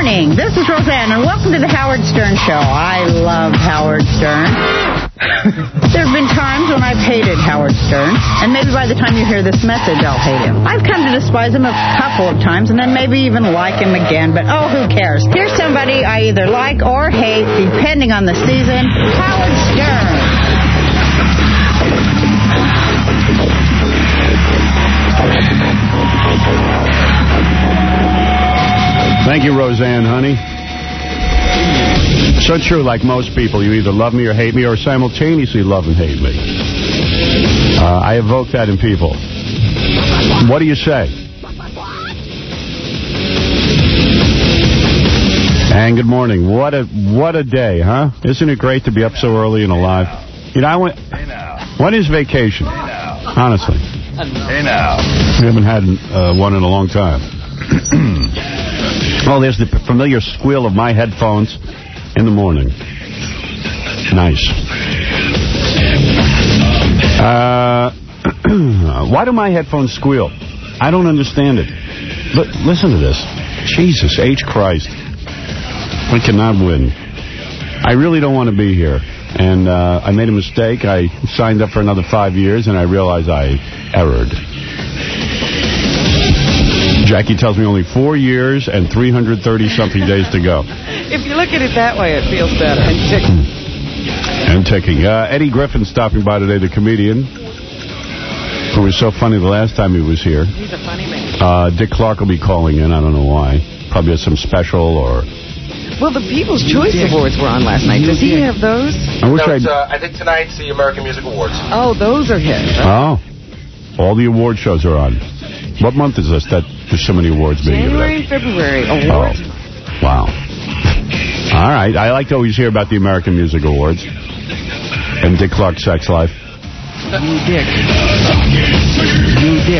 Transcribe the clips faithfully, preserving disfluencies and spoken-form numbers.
morning. This is Roseanne, and welcome to the Howard Stern Show. I love Howard Stern. There have been times when I've hated Howard Stern, and maybe by the time you hear this message, I'll hate him. I've come to despise him a couple of times, and then maybe even like him again, but oh, who cares? Here's somebody I either like or hate, depending on the season, Howard Stern. Thank you, Roseanne, honey. So true, like most people, you either love me or hate me or simultaneously love and hate me. Uh, I evoke that in people. What do you say? And good morning. What a what a day, huh? Isn't it great to be up so early and alive? You know, I went... When is vacation? Honestly. Hey now. We haven't had uh, one in a long time. Oh, there's the familiar squeal of my headphones in the morning. Nice. Uh, why do my headphones squeal? I don't understand it. But listen to this. Jesus H. Christ. We cannot win. I really don't want to be here. And uh, I made a mistake. I signed up for another five years, and I realized I erred. Jackie tells me only four years and three hundred thirty-something days to go. If you look at it that way, it feels better. And ticking. And ticking. Uh, Eddie Griffin stopping by today, the comedian, who was so funny the last time he was here. He's a funny man. Uh, Dick Clark will be calling in. I don't know why. Probably has some special or... Well, the People's Choice Awards were on last night. Does he have those? I wish no, I'd... uh, I think tonight's the American Music Awards. Oh, those are his. Right? Oh. All the award shows are on. What month is this that there's so many awards being given out? January and February awards. Oh. Wow. All right. I like to always hear about the American Music Awards. And Dick Clark's sex life. You dick. You dick.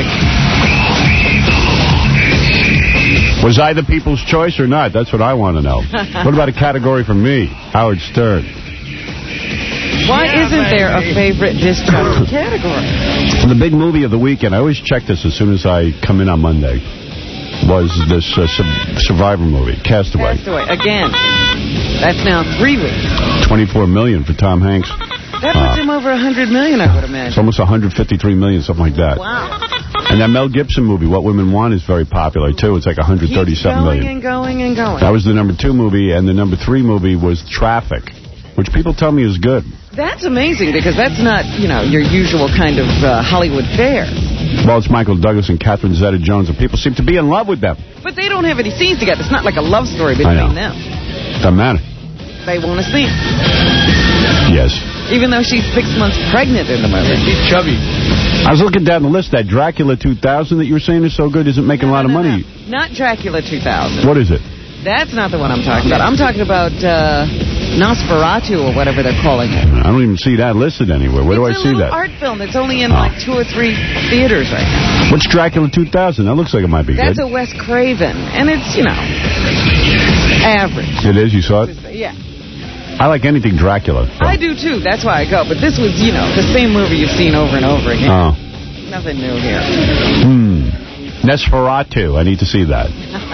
Was I the people's choice or not? That's what I want to know. What about a category for me? Howard Stern. Why yeah, isn't baby. there a favorite disc jockey category? The big movie of the weekend, I always check this as soon as I come in on Monday, was this uh, su Survivor movie, Castaway. Castaway, again. That's now three weeks. twenty-four million dollars for Tom Hanks. That puts uh, him over one hundred million dollars, I would imagine. It's almost one hundred fifty-three million dollars, something like that. Wow. And that Mel Gibson movie, What Women Want, is very popular, too. It's like one hundred thirty-seven million dollars. Going and going and going. That was the number two movie, and the number three movie was Traffic, which people tell me is good. That's amazing, because that's not, you know, your usual kind of uh, Hollywood fare. Well, it's Michael Douglas and Catherine Zeta-Jones, and people seem to be in love with them. But they don't have any scenes together. It's not like a love story between them. Doesn't matter. They want to see. Yes. Even though she's six months pregnant in the movie. She's chubby. I was looking down the list. That Dracula two thousand that you were saying is so good isn't making no, a lot no, of money. No. Not Dracula two thousand. What is it? That's not the one I'm talking about. I'm talking about uh, Nosferatu or whatever they're calling it. I don't even see that listed anywhere. Where it's do I see that? It's a art film. It's only in oh. like two or three theaters right now. What's Dracula two thousand? That looks like it might be That's good. That's a Wes Craven. And it's, you know, average. It is? You saw it? Yeah. I like anything Dracula. So. I do, too. That's why I go. But this was, you know, the same movie you've seen over and over again. Oh. Nothing new here. Hmm. Nosferatu. I need to see that.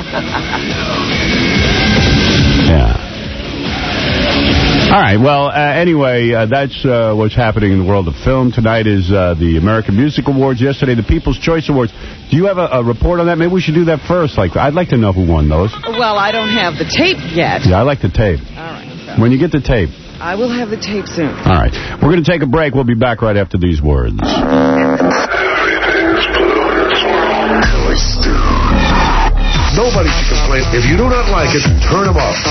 Yeah. All right. Well, uh, anyway, uh, that's uh, what's happening in the world of film. Tonight is uh, the American Music Awards. Yesterday, the People's Choice Awards. Do you have a, a report on that? Maybe we should do that first. Like, I'd like to know who won those. Well, I don't have the tape yet. Yeah, I like the tape. All right. So. When you get the tape. I will have the tape soon. All right. We're going to take a break. We'll be back right after these words. Nobody should complain. If you do not like it, turn them off.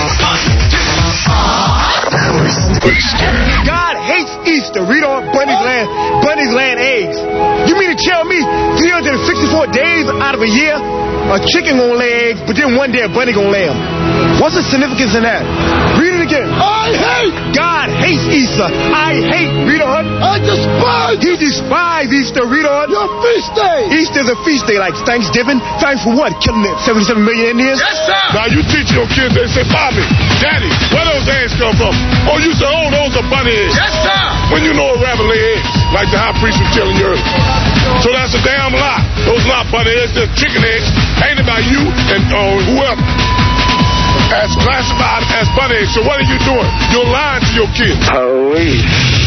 God hates Easter. Read on Bunny's Land, Bunny's Land eggs. You mean to tell me three hundred sixty-four days out of a year, a chicken gonna lay eggs, but then one day a bunny gonna lay them? What's the significance in that? Read it again. I hate. God hates Easter. I hate. Read on. I despise. He despises Easter. Read on. Your feast day. Easter's a feast day like Thanksgiving. Thanks for what? Killing it. seventy-seven million Indians? Yes, sir. Now you teach your kids, they say, Mommy, Daddy, where those eggs come from? Oh, you say, oh, those are bunny eggs. Yes, sir. When you know a rabbit lay eggs, like the high priest was telling you earlier. So that's a damn lie. Those not bunny eggs, they're chicken eggs, ain't about you and uh, whoever. as classified as bunny eggs. So what are you doing? You're lying to your kids. Police.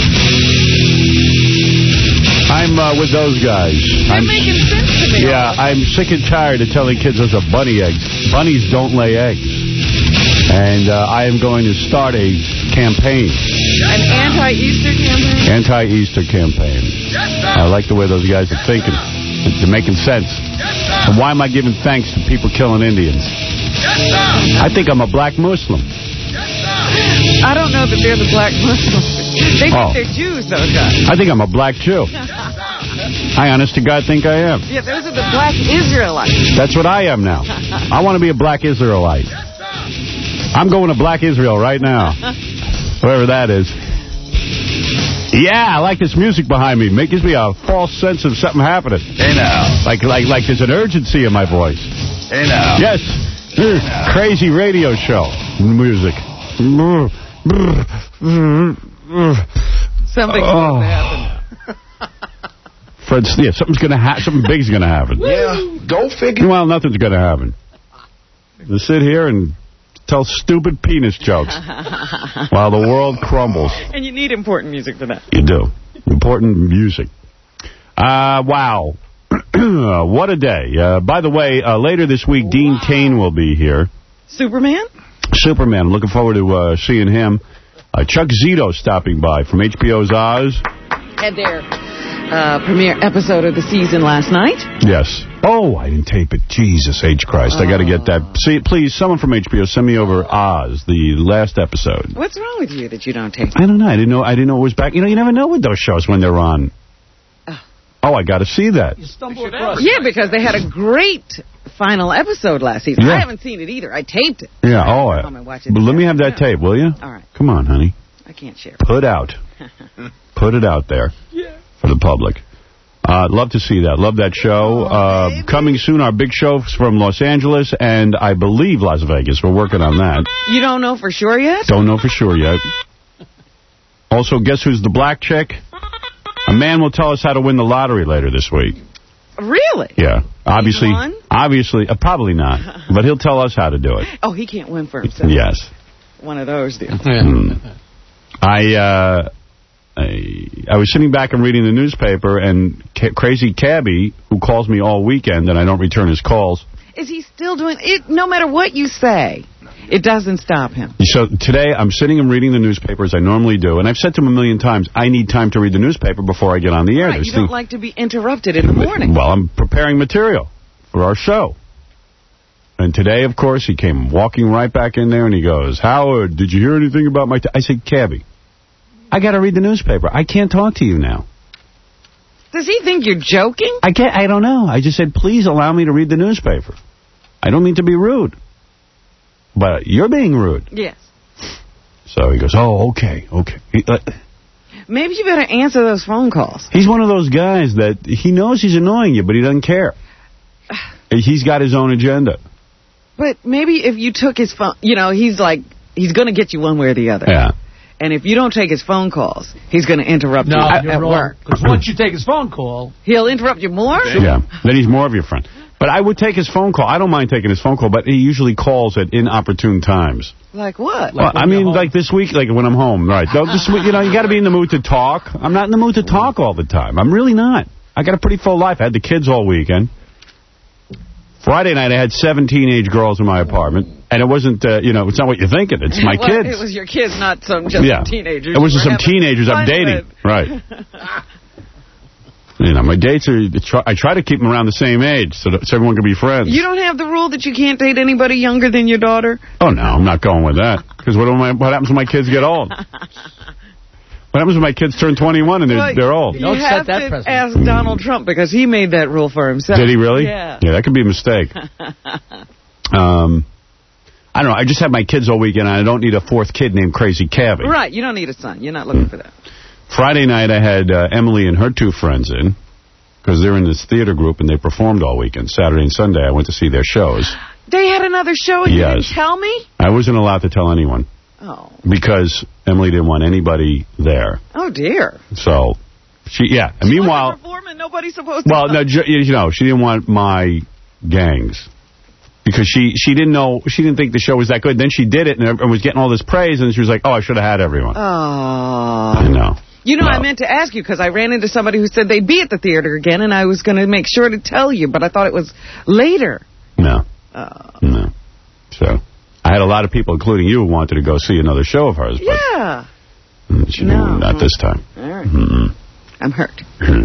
I'm uh, with those guys. They're I'm, making sense to me. Yeah, I'm sick and tired of telling kids those are bunny eggs. Bunnies don't lay eggs. And uh, I am going to start a campaign. An anti-Easter campaign? Anti-Easter campaign. I like the way those guys are thinking. They're making sense. And why am I giving thanks to people killing Indians? I think I'm a black Muslim. I don't know that they're the black Muslims. They think Oh. they're Jews, those guys. I think I'm a black Jew. I honest to God think I am. Yeah, those are the black Israelites. That's what I am now. I want to be a black Israelite. I'm going to Black Israel right now. Whoever that is. Yeah, I like this music behind me. It gives me a false sense of something happening. Hey now. Like like like there's an urgency in my voice. Hey now. Yes. Crazy radio show music. Something's Oh. going to happen. Fred, yeah, something's gonna happen. Something big's gonna happen. Yeah. Go figure. Well, nothing's gonna happen. To sit here and tell stupid penis jokes while the world crumbles. And you need important music for that. You do. Important music. Uh, wow. What a day. Uh, by the way, uh, later this week, wow. Dean Cain will be here. Superman? Superman. Looking forward to uh, seeing him. Uh, Chuck Zito stopping by from H B O's Oz. Had their uh, premiere episode of the season last night. Yes. Oh, I didn't tape it. Jesus H. Christ. Oh. I got to get that. See, please, someone from H B O, send me over Oz, the last episode. What's wrong with you that you don't tape it? I don't know. I didn't know I didn't know it was back. You know, you never know with those shows when they're on. Oh, oh I got to see that. You stumbled across Yeah, because they had a great final episode last season. Yeah. I haven't seen it either. I taped it. Yeah, oh, I, watch it but let me have that yeah. tape, will you? All right. Come on, honey. I can't share. Put out. Put it out there yeah. for the public. Uh, love to see that. Love that show. Oh, uh, coming soon, our big show from Los Angeles and I believe Las Vegas. We're working on that. You don't know for sure yet? Don't know for sure yet. Also, guess who's the black chick? A man will tell us how to win the lottery later this week. Really? Yeah. Obviously, won? obviously, uh, probably not. But he'll tell us how to do it. Oh, he can't win for himself. Yes. One of those deals. Yeah. Mm. I, uh, I I was sitting back and reading the newspaper, and ca crazy cabbie, who calls me all weekend, and I don't return his calls. Is he still doing it? No matter what you say, it doesn't stop him. So today, I'm sitting and reading the newspaper as I normally do, and I've said to him a million times, I need time to read the newspaper before I get on the air. Right, you don't like to be interrupted in the morning. Well, I'm preparing material for our show. And today, of course, he came walking right back in there, and he goes, Howard, did you hear anything about my... T I said, Cabbie, I got to read the newspaper. I can't talk to you now. Does he think you're joking? I can't. I don't know. I just said, please allow me to read the newspaper. I don't mean to be rude. But you're being rude. Yes. So he goes, oh, okay, okay. He, uh, Maybe you better answer those phone calls. He's one of those guys that he knows he's annoying you, but he doesn't care. He's got his own agenda. But maybe if you took his phone, you know, he's like, he's going to get you one way or the other. Yeah. And if you don't take his phone calls, he's going to interrupt no, you at, you're at wrong. work. Because once you take his phone call... He'll interrupt you more? Yeah. Then he's more of your friend. But I would take his phone call. I don't mind taking his phone call, but he usually calls at inopportune times. Like what? Well, like I mean, like this week, like when I'm home. Right. This week, you know, you got to be in the mood to talk. I'm not in the mood to talk all the time. I'm really not. I got a pretty full life. I had the kids all weekend. Friday night, I had seven teenage girls in my apartment. And it wasn't, uh, you know, it's not what you're thinking. It's my well, kids. It was your kids, not some just yeah. teenagers. It was just some teenagers I'm dating. Right. You know, my dates are, I try to keep them around the same age so, that, so everyone can be friends. You don't have the rule that you can't date anybody younger than your daughter? Oh, no, I'm not going with that. Because what, what happens when my kids get old? What happens when my kids turn twenty-one and they're, well, they're old? You don't have set that to precedent. Ask Donald Trump because he made that rule for himself. Did he really? Yeah. Yeah, that could be a mistake. um, I don't know. I just had my kids all weekend, and I don't need a fourth kid named Crazy Cabbie. Right. You don't need a son. You're not looking for that. Friday night, I had uh, Emily and her two friends in because they're in this theater group, and they performed all weekend. Saturday and Sunday, I went to see their shows. They had another show and yes. you didn't tell me? I wasn't allowed to tell anyone. Oh. Because Emily didn't want anybody there. Oh, dear. So, she, yeah. And she meanwhile... Performing, nobody's supposed to well, know. no, you know, she didn't want my gangs. Because she, she didn't know, she didn't think the show was that good. Then she did it and, and was getting all this praise, and she was like, oh, I should have had everyone. Oh. I know. You know, no. I meant to ask you, because I ran into somebody who said they'd be at the theater again, and I was going to make sure to tell you, but I thought it was later. No. Oh. No. So, I had a lot of people, including you, who wanted to go see another show of hers. But Yeah. She No. Not this time. All right. Mm-mm. I'm hurt.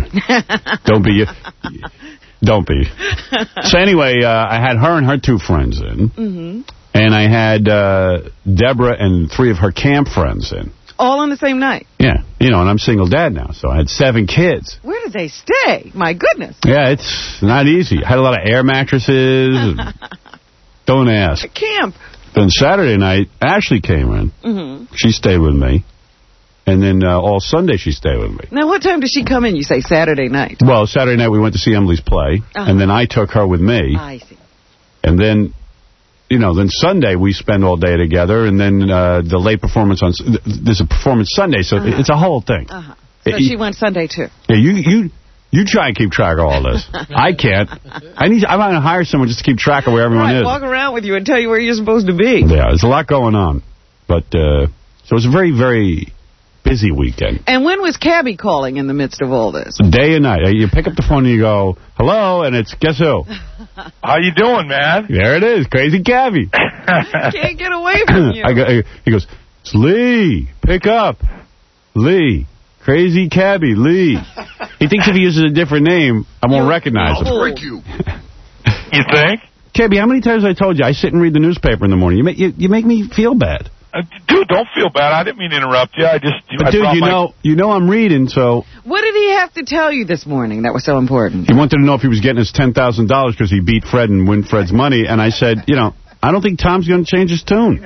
Don't be... Don't be. So anyway, uh, I had her and her two friends in. Mm-hmm. And I had uh, Deborah and three of her camp friends in. All on the same night? Yeah. You know, and I'm single dad now, so I had seven kids. Where did they stay? My goodness. Yeah, it's not easy. I had a lot of air mattresses. And don't ask. Camp. Then Saturday night, Ashley came in. Mm-hmm. She stayed with me. And then uh, all Sunday she stayed with me. Now, what time did she come in? You say Saturday night. Well, Saturday night we went to see Emily's play. Uh-huh. And then I took her with me. I see. And then... You know, then Sunday we spend all day together, and then uh, the late performance on... There's a performance Sunday, so uh-huh. it's a whole thing. Uh-huh. So it, she went Sunday, too. Yeah, you you you try and keep track of all this. I can't. I need. I'm going to hire someone just to keep track of where everyone right, is. Walk around with you and tell you where you're supposed to be. Yeah, there's a lot going on. But, uh, so it was a very, very busy weekend. And when was Cabby calling in the midst of all this? Day and night. You pick up the phone and you go, hello, and it's, guess who? How you doing, man? There it is, Crazy Cabby. Can't get away from you. I go, he goes, it's Lee, pick up. Lee, Crazy Cabby, Lee. He thinks if he uses a different name, I won't recognize him. I'll break you. You think? Cabby, how many times have I told you I sit and read the newspaper in the morning? You make, you, you make me feel bad. Uh, dude, don't feel bad. I didn't mean to interrupt you. I just... But I dude, you my... know, you know I'm reading, so... What did he have to tell you this morning that was so important? He wanted to know if he was getting his ten thousand dollars because he beat Fred and win Fred's money, and I said, you know, I don't think Tom's going to change his tune.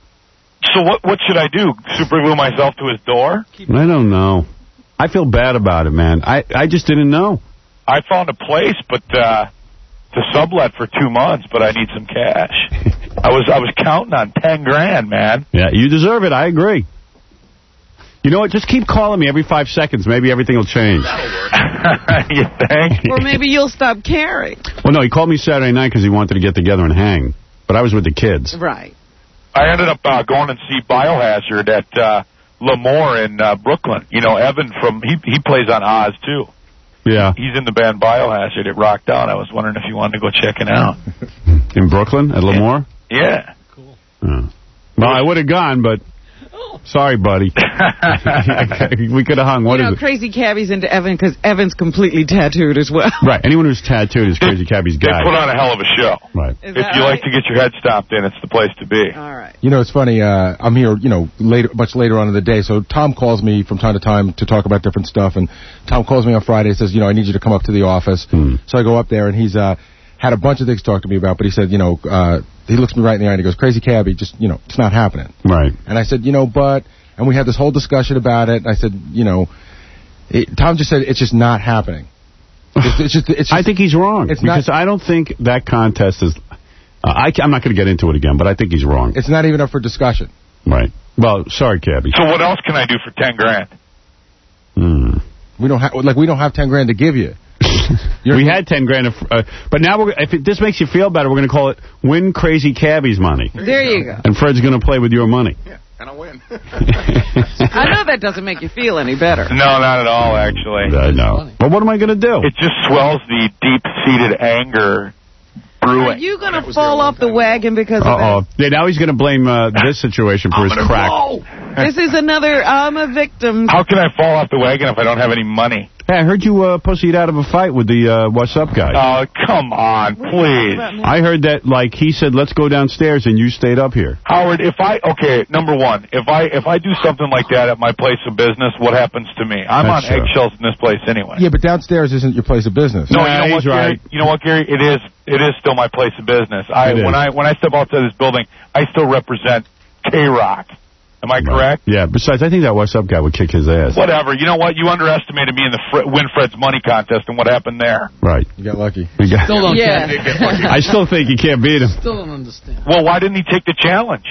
So what What should I do? Super glue myself to his door? I don't know. I feel bad about it, man. I, I just didn't know. I found a place, but uh, to sublet for two months, but I need some cash. I was I was counting on ten grand, man. Yeah, you deserve it. I agree. You know what? Just keep calling me every five seconds. Maybe everything will change. You think? Or maybe you'll stop caring. Well, no, he called me Saturday night because he wanted to get together and hang. But I was with the kids. Right. I ended up uh, going and see Biohazard at uh, Lemoore in uh, Brooklyn. You know, Evan from, he he plays on Oz, too. Yeah. He's in the band Biohazard. It rocked out. I was wondering if you wanted to go check it out. In Brooklyn, at Lemoore? Yeah. Cool. Oh. Well, I would have gone, but... Sorry, buddy. We could have hung. What you know, is it? Crazy Cabby's into Evan because Evan's completely tattooed as well. Right. Anyone who's tattooed is Crazy Cabby's guy. They put on a hell of a show. Right. If you right? like to get your head stomped in, it's the place to be. All right. You know, it's funny. Uh, I'm here, you know, later, much later on in the day. So Tom calls me from time to time to talk about different stuff. And Tom calls me on Friday and says, you know, I need you to come up to the office. Hmm. So I go up there, and he's uh, had a bunch of things to talk to me about. But he said, you know, uh, he looks me right in the eye and he goes, Crazy Cabby, just, you know, it's not happening. Right. And I said, you know, but... And we had this whole discussion about it. And I said, you know, it, Tom just said it's just not happening. It's, it's just, it's just, I think he's wrong. It's because not, I don't think that contest is... Uh, I, I'm not going to get into it again, but I think he's wrong. It's not even up for discussion. Right. Well, sorry, Cabby. So what else can I do for ten grand? Hmm. We don't have, like, we don't have ten grand to give you. We had ten grand, of, uh, but now we're, if it, this makes you feel better, we're going to call it Win Crazy Cabby's Money. There you go. And Fred's going to play with your money. Yeah, and I win. I know that doesn't make you feel any better. No, not at all, actually. I know. But what am I going to do? It just swells the deep-seated anger brewing. Are you going to fall off the wagon because of Uh-oh. that? Yeah, now he's going to blame uh, this situation for his crack. This is another, I'm a victim. How can I fall off the wagon if I don't have any money? Hey, I heard you uh, pussied out of a fight with the uh, What's Up guy. Oh, come on, please. I heard that, like, he said, let's go downstairs, and you stayed up here. Howard, if I, okay, number one, if I if I do something like that at my place of business, what happens to me? I'm That's on true. eggshells in this place anyway. Yeah, but downstairs isn't your place of business. No, Nah, you know what, he's Gary? right. You know what, Gary? It is it is still my place of business. I It when is. I when I step outside this building, I still represent K-Rock. Am I correct? Yeah, besides, I think that What's Up guy would kick his ass. Whatever. You know what? You underestimated me in the Fre- Win Fred's Money contest, and what happened there? Right. You got lucky. We got- Still don't Yeah. get it. I still think you can't beat him. Still don't understand. Well, why didn't he take the challenge?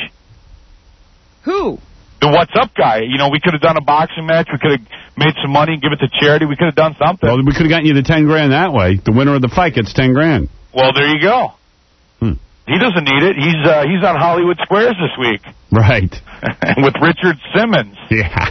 Who? The What's Up guy. You know, we could have done a boxing match. We could have made some money and give it to charity. We could have done something. Well, we could have gotten you the ten grand that way. The winner of the fight gets ten grand. Well, there you go. Hmm. He doesn't need it. He's uh, he's on Hollywood Squares this week. Right. With Richard Simmons. Yeah.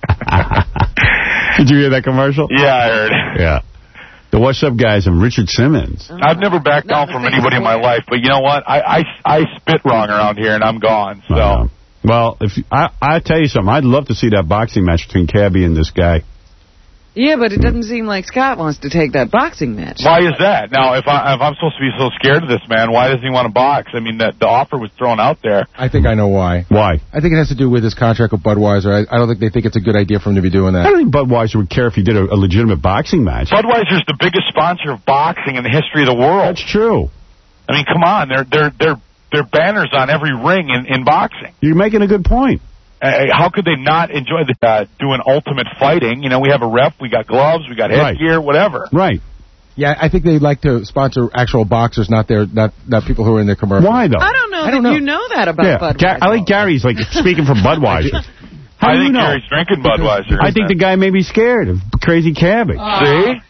Did you hear that commercial? Yeah, I heard. Yeah. The What's Up guys and Richard Simmons. Oh. I've never backed down from anybody in my life, but you know what? I, I, I spit wrong around here, and I'm gone. So. Uh, well, if I I tell you something, I'd love to see that boxing match between Cabby and this guy. Yeah, but it doesn't seem like Scott wants to take that boxing match. Why is that? Now, if, I, if I'm supposed to be so scared of this man, why doesn't he want to box? I mean, the, the offer was thrown out there. I think I know why. Why? I think it has to do with his contract with Budweiser. I, I don't think they think it's a good idea for him to be doing that. I don't think Budweiser would care if he did a, a legitimate boxing match. Budweiser's the biggest sponsor of boxing in the history of the world. That's true. I mean, come on. They're, they're, they're, they're banners on every ring in, in boxing. You're making a good point. Uh, how could they not enjoy the, uh, doing ultimate fighting? You know, we have a ref, we got gloves, we got headgear, right. whatever. Right. Yeah, I think they like to sponsor actual boxers, not their not not people who are in their commercials. Why though? I don't know I that don't know. you know that about yeah. Budweiser. Ga- I think Gary's like speaking for Budweiser. How I do you think know? Gary's drinking Budweiser. I think the guy may be scared of Crazy Cabby. Uh, See?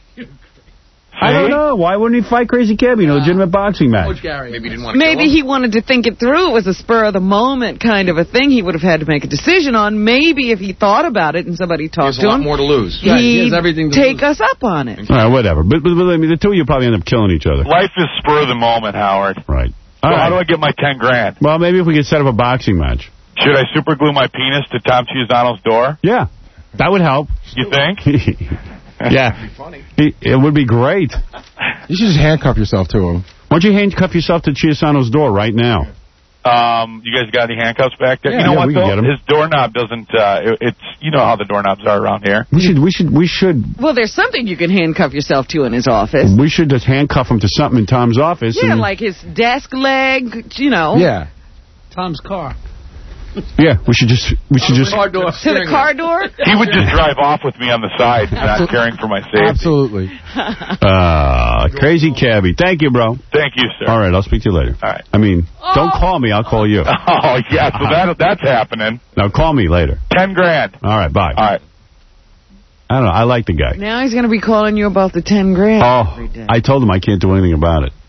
I don't know. Why wouldn't he fight Crazy Cabby in a legitimate boxing match? Maybe he didn't want to Maybe he wanted to think it through. It was a spur-of-the-moment kind of a thing he would have had to make a decision on. Maybe if he thought about it and somebody talked to him, a lot more to lose. he'd Right, he has everything to take lose. us up on it. All right, whatever. But, but, but I mean, the two of you probably end up killing each other. Life is spur of the moment, Howard. Right. So All right. how do I get my ten grand? Well, maybe if we could set up a boxing match. Should I super glue my penis to Tom Chiusano's door? Yeah. That would help. You think? Yeah. That'd be funny. He, it would be great. You should just handcuff yourself to him. Why don't you handcuff yourself to Chiusano's door right now? Um, you guys got any handcuffs back there? Yeah, you know yeah, what, we can though? get 'em. His doorknob doesn't, uh, it, it's, you know how the doorknobs are around here. We should, we should, we should, Well, there's something you can handcuff yourself to in his office. we should just handcuff him to something in Tom's office. Yeah, and, like his desk leg, you know. Yeah. Tom's car. yeah, we should just, we should just, Car door. To the car door? He would just drive off with me on the side, not caring for my safety. Absolutely. uh, Crazy Cabby. Thank you, bro. Thank you, sir. All right, I'll speak to you later. All right. I mean, don't call me, I'll call you. Oh, yeah, so that, that's happening. Now, call me later. Ten grand. All right, bye. All right. I don't know, I like the guy. Now he's going to be calling you about the ten grand Oh, every day. I told him I can't do anything about it.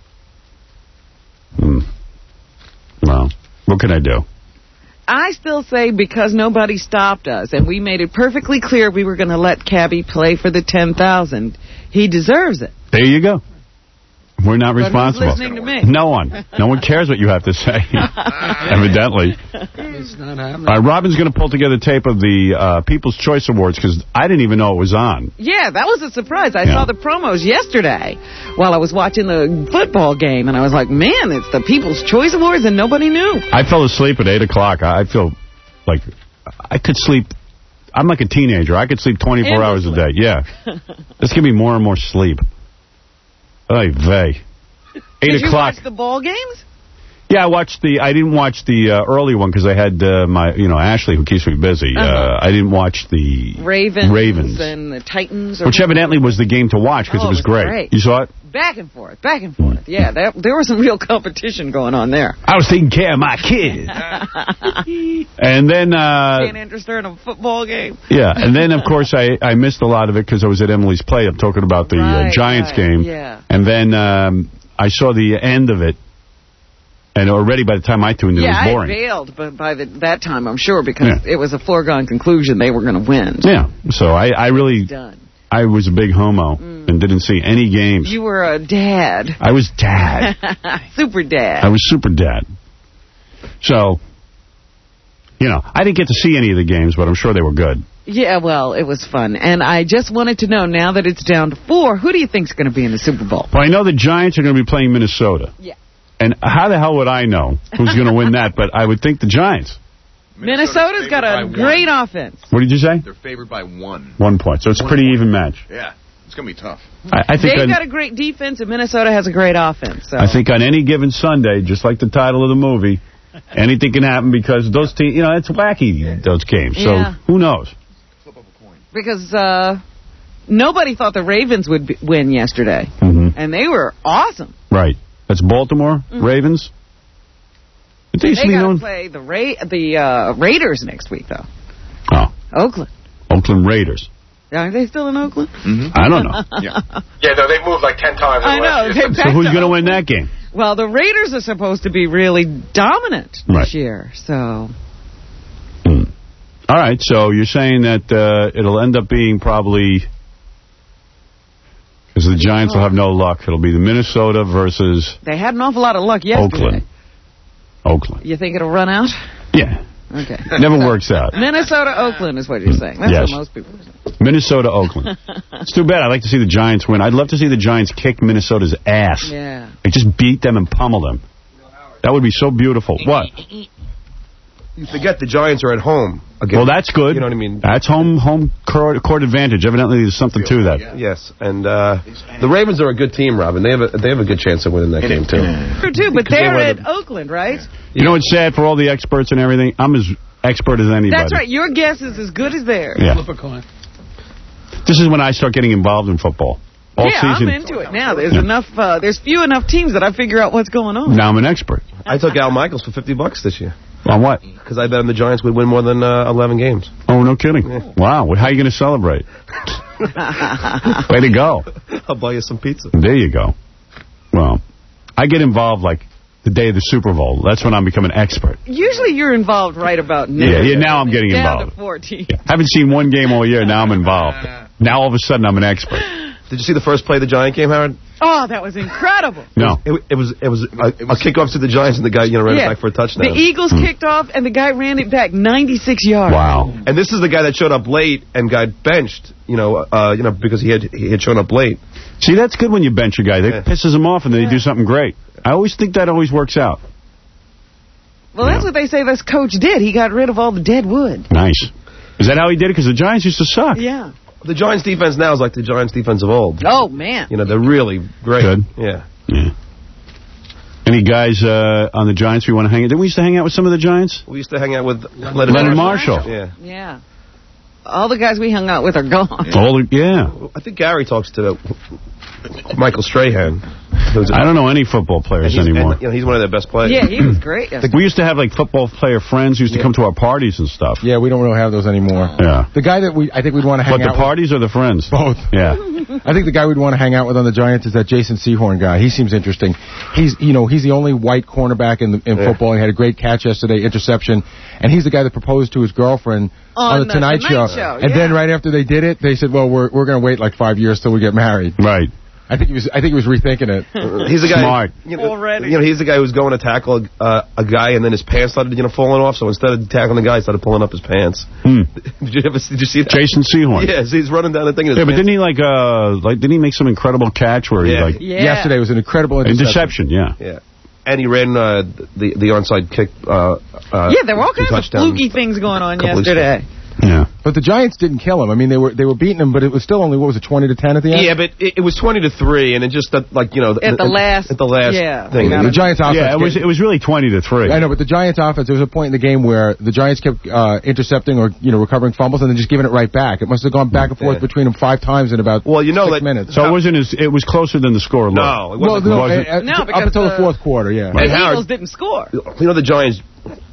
Hmm. Well, what can I do? I still say because nobody stopped us and we made it perfectly clear we were going to let Cabby play for the ten thousand, he deserves it. There you go. We're not But who's responsible. listening to me? No one. No one cares what you have to say, evidently. It's not happening. All right, Robin's going to pull together tape of the uh, People's Choice Awards because I didn't even know it was on. Yeah, that was a surprise. I Yeah. saw the promos yesterday while I was watching the football game, and I was like, man, it's the People's Choice Awards, and nobody knew. I fell asleep at eight o'clock. I feel like I could sleep. I'm like a teenager. I could sleep twenty-four hours a day. Yeah. There's going to be more and more sleep. Oy vey. Eight Did o'clock. you watch the ball games? Yeah, I watched the. I didn't watch the uh, early one because I had uh, my, you know, Ashley who keeps me busy. Uh-huh. Uh, I didn't watch the Ravens, Ravens, and the Titans. Or which evidently was the game to watch because Oh, it was, it was great. great. You saw it? Back and forth, back and forth. Yeah, that, there was some real competition going on there. I was taking care of my kids. And then, uh, Can't interest her in a football game. yeah, and then of course I, I missed a lot of it because I was at Emily's Play. I'm talking about the Right, uh, Giants right, game. yeah. And then um, I saw the end of it, and already by the time I tuned in, Yeah, it was I boring. bailed, but by the, that time, I'm sure, because Yeah. it was a foregone conclusion they were going to win. Yeah, so I, I really, Done. I was a big homo and didn't see any games. You were a dad. I was dad. Super dad. I was super dad. So, you know, I didn't get to see any of the games, but I'm sure they were good. Yeah, well, it was fun. And I just wanted to know, now that it's down to four, who do you think's going to be in the Super Bowl? Well, I know the Giants are going to be playing Minnesota. Yeah. And how the hell would I know who's going to win that? But I would think the Giants. Minnesota's got a great offense. What did you say? They're favored by one. One point. So it's a pretty even match. Yeah, it's going to be tough. I, I think They've on, got a great defense, and Minnesota has a great offense. So. I think on any given Sunday, just like the title of the movie, anything can happen because those teams, you know, it's wacky, those games. So Yeah. who knows? Because uh, nobody thought the Ravens would be, win yesterday, Mm-hmm. and they were awesome. Right. That's Baltimore Mm-hmm. Ravens. It They used to be got to known. play the Ra- the uh, Raiders next week, though. Oh, Oakland. Oakland Raiders. Are they still in Oakland? Mm-hmm. I don't know. Yeah. Yeah, no, they moved like ten times. I know. They So who's going to win that game? Well, the Raiders are supposed to be really dominant this Right. year, so... Hmm. All right, so you're saying that uh, it'll end up being probably... Because the Giants will have no luck. It'll be the Minnesota versus They had an awful lot of luck yesterday. Oakland. Oakland. You think it'll run out? Yeah. Okay. Never works out. Minnesota, Oakland is what you're saying. That's Yes. what most people are saying. Minnesota, Oakland. It's too bad. I'd like to see the Giants win. I'd love to see the Giants kick Minnesota's ass. Yeah. Like, just beat them and pummel them. That would be so beautiful. What? You forget the Giants are at home. Again. Well, that's good. You know what I mean? That's home home court, court advantage. Evidently, there's something to that. Yes, and uh, the Ravens are a good team, Robin. They have a, they have a good chance of winning that game, too. True, too, but Because they they're were at the- Oakland, right? You know what's sad for all the experts and everything? I'm as expert as anybody. That's right. Your guess is as good as theirs. Yeah. Flip a coin. This is when I start getting involved in football. All yeah, season. I'm into it now. There's Yeah. enough. Uh, there's few enough teams that I figure out what's going on. Now I'm an expert. I took Al Michaels for fifty bucks this year. On what? Because I bet him the Giants would win more than uh, eleven games. Oh, no kidding. Yeah. Wow. How are you going to celebrate? Way to go. I'll buy you some pizza. There you go. Well, I get involved like the day of the Super Bowl. That's when I'm becoming an expert. Usually you're involved right about now. Yeah, yeah, now I'm getting Down involved. to fourteen. Yeah. Haven't seen one game all year. Now I'm involved. Now all of a sudden I'm an expert. Did you see the first play of the Giant game, Howard? Oh, that was incredible. No. It, it was it was a, a kickoff to the Giants, and the guy you know ran Yeah. it back for a touchdown. The Eagles Hmm. kicked off, and the guy ran it back ninety-six yards. Wow. And this is the guy that showed up late and got benched. You know, uh, you know because he had he had shown up late. See, that's good when you bench a guy. That Yeah. pisses him off, and then they do something great. I always think that always works out. Well, that's what they say this coach did. He got rid of all the dead wood. Nice. Is that how he did it? Because the Giants used to suck. Yeah. The Giants' defense now is like the Giants' defense of old. Oh, man. You know, they're really great. Good. Yeah. Yeah. Any guys uh, on the Giants we want to hang out? Didn't we used to hang out with some of the Giants? We used to hang out with Leonard, Leonard Marshall. Yeah. Yeah. All the guys we hung out with are gone. All the, yeah. I think Gary talks to Michael Strahan. I don't know any football players and anymore. And, you know, he's one of their best players. Yeah, he was great. Yesterday. We used to have like football player friends who used to Yeah. come to our parties and stuff. Yeah, we don't really have those anymore. Yeah. The guy that we I think we'd want to hang But out the parties or the friends? with. Both. Yeah. I think the guy we'd want to hang out with on the Giants is that Jason Sehorn guy. He seems interesting. He's, you know, he's the only white cornerback in the, in Yeah. football. He had a great catch yesterday, interception, and he's the guy that proposed to his girlfriend On on, the the Tonight, Tonight Show. Show, And yeah. then right after they did it, they said, "Well, we're we're going to wait like five years till we get married." Right. I think he was I think he was rethinking it. He's the guy. Smart. You know, Already. You know, he's the guy who's going to tackle uh, a guy, and then his pants started, you know, falling off. So instead of tackling the guy, he started pulling up his pants. Hmm. Did you ever? Did you see that? Jason Sehorn. Yes, he's running down the thing. In his Yeah, but pants. didn't he like uh like didn't he make some incredible catch where he Yeah. like Yeah. Yesterday was an incredible interception. interception? Yeah. Yeah. And he ran uh, the the onside kick. Uh, uh, Yeah, there were all kinds of touchdown. fluky things going on Couple weeks yesterday. Yeah. But the Giants didn't kill him. I mean, they were they were beating him, but it was still only what was it, twenty to ten at the end? Yeah, but it, it was twenty to three, and it just uh, like you know At the last- at the last yeah, thing. they got The Giants offense. Yeah, it was kept- it was really twenty to three. I know, but the Giants offense, there was a point in the game where the Giants kept uh, intercepting or, you know, recovering fumbles and then just giving it right back. It must have gone back and forth Yeah. between them five times in about Well, you know six that- minutes. So it wasn't as it was closer than the score looked. No, it well, wasn't. no, was it? uh, uh, No, up because until the the- fourth quarter, yeah. The Hey, Howard. Eagles didn't score. You know the Giants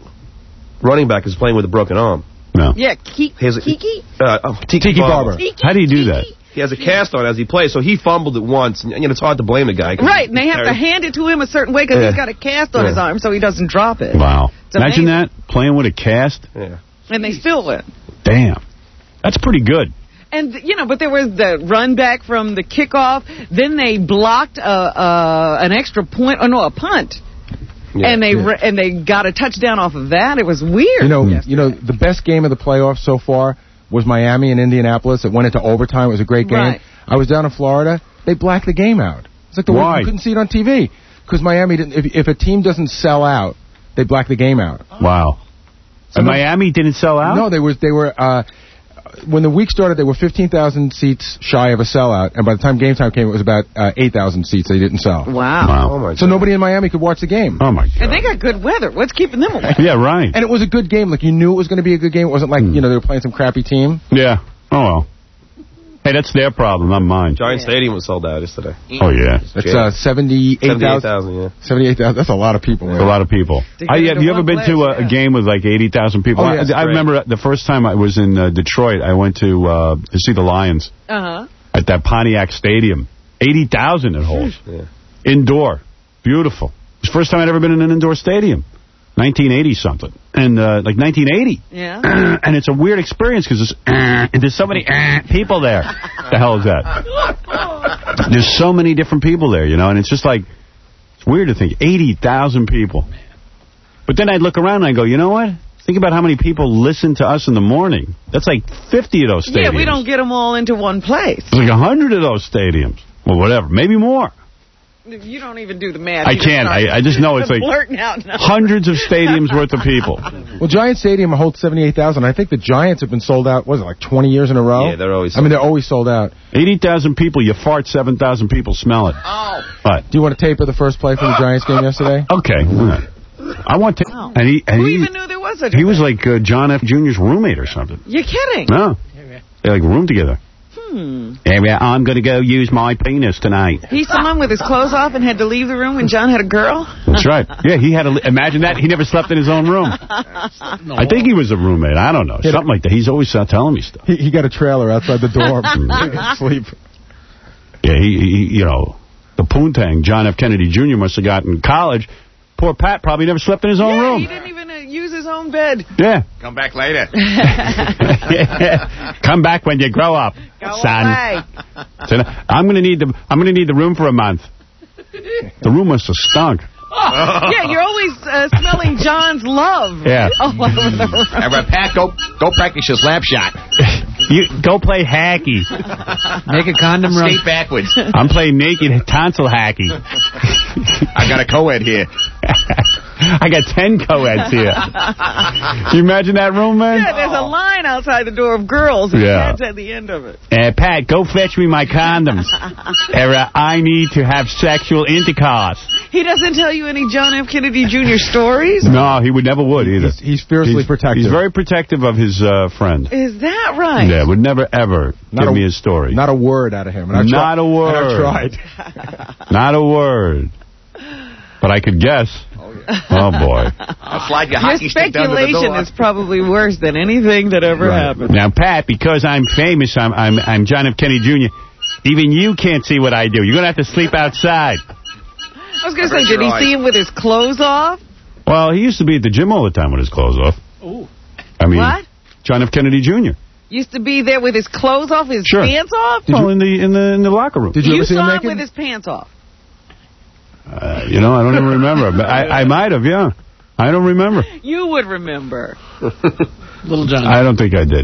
running back is playing with a broken arm. No. Yeah, Ki- He has a- Kiki? Uh, oh, Tiki, Tiki Barber. Kiki? How do you do that? He has a cast on as he plays, so he fumbled it once, and you know it's hard to blame the guy. 'cause Right, he and they have to carried- hand it to him a certain way because Yeah. he's got a cast on Yeah. his arm so he doesn't drop it. Wow. It's Imagine amazing. that playing with a cast. Yeah. And they still win. Damn. That's pretty good. And, you know, but there was the run back from the kickoff. Then they blocked uh, uh, an extra point, or no, a punt. Yeah. and they Yeah. re- and they got a touchdown off of that. It was weird. You know, yesterday. you know, the best game of the playoffs so far was Miami and Indianapolis. It went into overtime. It was a great game. Right. I was down in Florida. They blacked the game out. It's like the Why? way you couldn't see it on T V because Miami didn't. If, if a team doesn't sell out, they black the game out. Wow. So and no- Miami didn't sell out? No, they were they were uh, when the week started, they were fifteen thousand seats shy of a sellout, and by the time game time came, it was about uh, eight thousand seats they didn't sell. Wow. Wow. Oh my So God. nobody in Miami could watch the game. Oh, my God. And they got good weather. What's keeping them away? Yeah, right. And it was a good game. Like, you knew it was going to be a good game. It wasn't like, you know, they were playing some crappy team. Yeah. Oh, well. Hey, that's their problem, not mine. Giant Stadium was sold out yesterday. Oh, yeah. It's uh, seventy-eight seventy-eight thousand. thousand, yeah. seventy-eight thousand. That's a lot of people. That's a lot of people. To I, get have into you ever one been to place, a, a yeah. game with like eighty thousand people? Oh, I, yeah, that's I great. remember the first time I was in uh, Detroit, I went to uh, to see the Lions Uh-huh. at that Pontiac Stadium. eighty thousand it holds. Yeah. Indoor. beautiful. It was the first time I'd ever been in an indoor stadium. nineteen eighty something. And, uh, like, nineteen eighty. Yeah. And it's a weird experience because there's, uh, and there's so many uh, people there. The hell is that? There's so many different people there, you know, and it's just like, it's weird to think, eighty thousand people. But then I'd look around and I go, you know what? Think about how many people listen to us in the morning. That's like fifty of those stadiums. Yeah, we don't get them all into one place. It's like one hundred of those stadiums. Well, whatever. Maybe more. You don't even do the math. I can't. I, I just know it's like out hundreds of stadiums worth of people. Well, Giant Stadium holds seventy-eight thousand. I think the Giants have been sold out, what is it, like twenty years in a row? Yeah, they're always sold I mean, they're always sold out. eighty thousand people, you fart, seven thousand people smell it. Oh. What? Do you want a tape of the first play for the Giants game yesterday? Okay. All right. I want to. Oh. And he, and Who he, even knew there was a He was like uh, John F. Junior's roommate or something. You're kidding? No. They like roomed together. Hmm. Yeah, I'm going to go use my penis tonight. He's the one with his clothes off and had to leave the room when John had a girl? That's right. Yeah, he had to. Imagine that. He never slept in his own room. I think he was a roommate. I don't know. Something like that. He's always uh, telling me stuff. He, he got a trailer outside the dorm. He could sleep. Yeah, he, he, you know, the poontang John F. Kennedy Junior must have gotten in college. Poor Pat probably never slept in his own yeah, room. he didn't even uh, use his own bed. Yeah. Come back later. Come back when you grow up, Go son. away. So, I'm going to need the I'm going to need the room for a month. The room must have stunk. Oh, yeah, you're always uh, smelling John's love. Yeah. All over the room. Hey, Pat, go, go practice your slap shot. You go play hacky. Make a condom run. Skate backwards. I'm playing naked tonsil hacky. I got a co-ed here. I got ten co-eds here. Can you imagine that room, man? Yeah, there's a line outside the door of girls, and Yeah. Pat's at the end of it. Uh, Pat, go fetch me my condoms. Era, I need to have sexual intercourse. He doesn't tell you any John F. Kennedy Junior stories? No, he would never would either. He's, he's fiercely he's, protective. He's very protective of his uh, friend. Is that right? Yeah, would never, ever Not give a- me his story. Not a word out of him. And I've Not tri- a word. and I've tried. Not a word. But I could guess. Oh, yeah. Oh boy. I'll slide your Your hockey stick down to the speculation door. is probably worse than anything that ever Right. happened. Now, Pat, because I'm famous, I'm, I'm, I'm John F. Kennedy Junior, even you can't see what I do. You're going to have to sleep outside. I was going to say, did he right. see him with his clothes off? Well, he used to be at the gym all the time with his clothes off. Ooh. I mean, What? John F. Kennedy Junior Used to be there with his clothes off, his Sure. pants off? Well, in the in the in the locker room. Did you, You ever see him saw him naked? with his pants off. Uh, you know, I don't even remember. But I, I might have, yeah. I don't remember. You would remember. Little John. I don't think I did.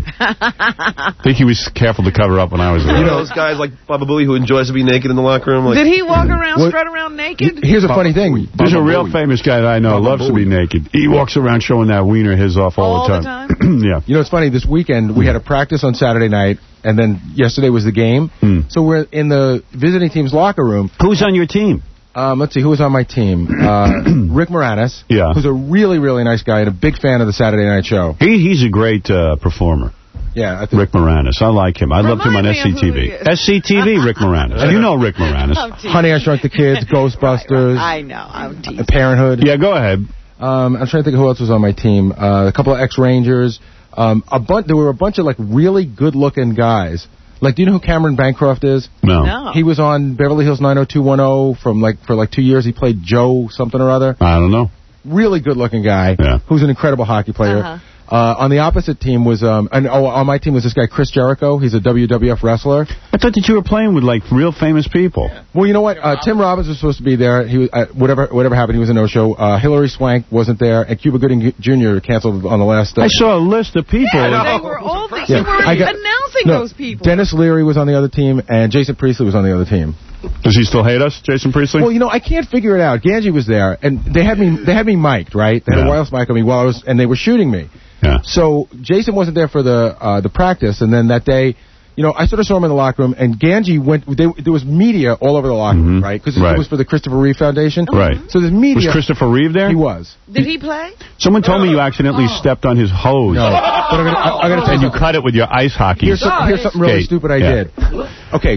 I think he was careful to cover up when I was You around. know those guys like Baba Booey who enjoys to be naked in the locker room? Like, Did he walk around, What- strut around naked? Here's a funny thing. There's a Baba real Booey. famous guy that I know Baba loves to be Booey. naked. He walks around showing that wiener his off all, All the the time. time? Yeah. You know, it's funny. This weekend, we had a practice on Saturday night, and then yesterday was the game. Hmm. So we're in the visiting team's locker room. Who's on your team? Um, let's see, who was on my team? Uh, Rick Moranis, Yeah. who's a really, really nice guy and a big fan of the Saturday Night Show. He He's a great uh, performer. Yeah, I think. Rick Moranis. I like him. I loved him on Remind S me C of T who V. he is. S C T V, Rick Moranis. You know Rick Moranis. Honey, I Shrunk the Kids, Ghostbusters, I know. I'm teasing. Parenthood. Yeah, go ahead. Um, I'm trying to think of who else was on my team. Uh, a couple of ex-Rangers. Um, a bunch. There were a bunch of like really good-looking guys. Like, do you know who Cameron Bancroft is? No. No. He was on Beverly Hills nine oh two one oh from like for like two years. He played Joe something or other. I don't know. Really good-looking guy. Yeah. Who's an incredible hockey player. Uh-huh. Uh, on the opposite team was um, and oh, on my team was this guy Chris Jericho. He's a W W F wrestler. I thought that you were playing with, like, real famous people. Well, you know what? Uh, Tim Robbins was supposed to be there. He was uh, whatever whatever happened. He was a no-show. Uh, Hillary Swank wasn't there, and Cuba Gooding Junior canceled on the last. Uh, I saw a list of people. Yeah, they were all the, Yeah, you were I got- announcing no, those people. Dennis Leary was on the other team, and Jason Priestley was on the other team. Does he still hate us, Jason Priestley? Well, you know, I can't figure it out. Ganji was there, and they had me they had me mic'd, right? They had Yeah. a wireless mic on me while I was, and they were shooting me. yeah. So Jason wasn't there for the uh, the practice, and then that day, you know, I sort of saw him in the locker room, and Ganji went. They, there was media all over the locker room, Mhm. right? Because Right. it was for the Christopher Reeve Foundation. Right. So there's media. Was Christopher Reeve there? He was. Did he play? Someone told me you accidentally stepped on his hose. No. But I'm gonna, I, I'm gonna tell And you you cut it with your ice hockey. Here's, some, here's something really skate. stupid I Yeah. did. Okay.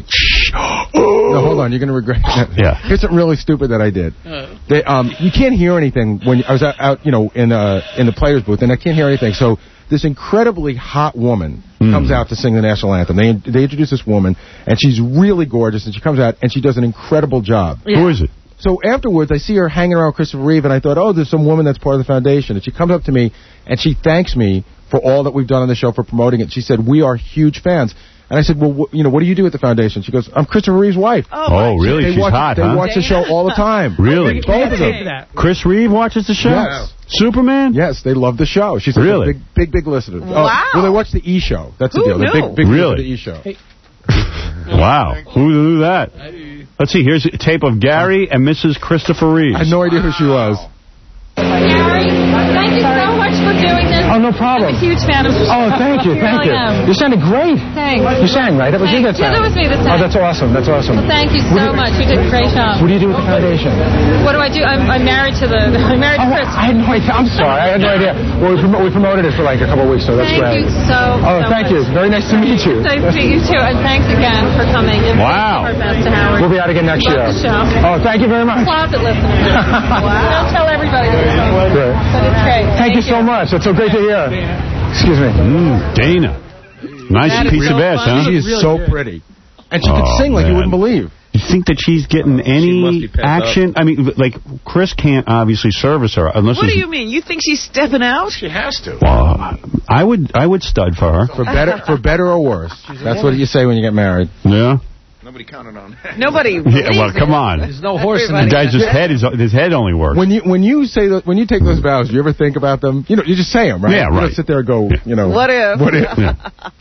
No, hold on. You're going to regret that. Yeah. Here's something really stupid that I did. They, um, you can't hear anything when I was out, out you know, in uh, in the players' booth, and I can't hear anything. So this incredibly hot woman Mm. comes out to sing the national anthem. They they introduce this woman, and she's really gorgeous, and she comes out, and she does an incredible job. Who is it? So afterwards, I see her hanging around Christopher Reeve, and I thought, oh, there's some woman that's part of the foundation. And she comes up to me, and she thanks me for all that we've done on the show, for promoting it. She said, we are huge fans. And I said, well, wh- you know, what do you do at the foundation? She goes, I'm Christopher Reeve's wife. Oh, oh really? They She's watch, hot, They huh? watch the show all the time. Really? Both of them. Chris Reeve watches the show? Yes. Superman? Yes, they love the show. She's really? a big, big, big listener. Wow. Oh, well, they watch the E! Show. That's Who the deal. knew? They're big, big Really? the E! Show. Hey. Wow. Who knew that? Let's see. Here's a tape of Gary and Missus Christopher Reeves. I had no idea who she was. Gary, thank you so much for doing this. Oh, no problem. I'm a huge fan of Oh, thank you, thank really you. Am. You sounded great. Thanks. You sang, right? That was you that Yeah, sang. that was me that sang. Oh, that's awesome. That's awesome. Well, thank you so much. You did a great job. What do you do with the foundation? What do I do? I'm, I'm married to the. I'm married Oh, to Chris. I had no idea. I'm sorry. I had no idea. Well, we, prom- we promoted it for like a couple of weeks, so that's Thank great. you so, Oh, so thank much. you. Very nice to meet you. Nice to meet you too, and thanks again for coming. And Wow. Our best to Howard. We'll be out again next Love year. the show. Oh, thank you very much. Closet listener. Wow. Don't tell everybody this. Great. But it's great. Thank, you so much. That's so great to hear. Excuse me. Mm, Dana. Nice That is piece so of ass, funny. huh? She is Really so good. pretty. And she Oh, could sing like man. you wouldn't believe. You think that she's getting She must any be pent action? I mean, like, Chris can't obviously service her unless What do it's- you mean? You think she's stepping out? She has to. Well, I would, I would stud for her. For better, for better or worse. That's what you say when you get married. Yeah. Nobody counted on that. Nobody. Yeah. Well, come on. There's no horse in The that. guy's just head is his head only works. When you when you say that, when you take those vows, do you ever think about them? You know, you just say them, right? Yeah, You right. don't sit there and go, you know. What if? What if? Yeah.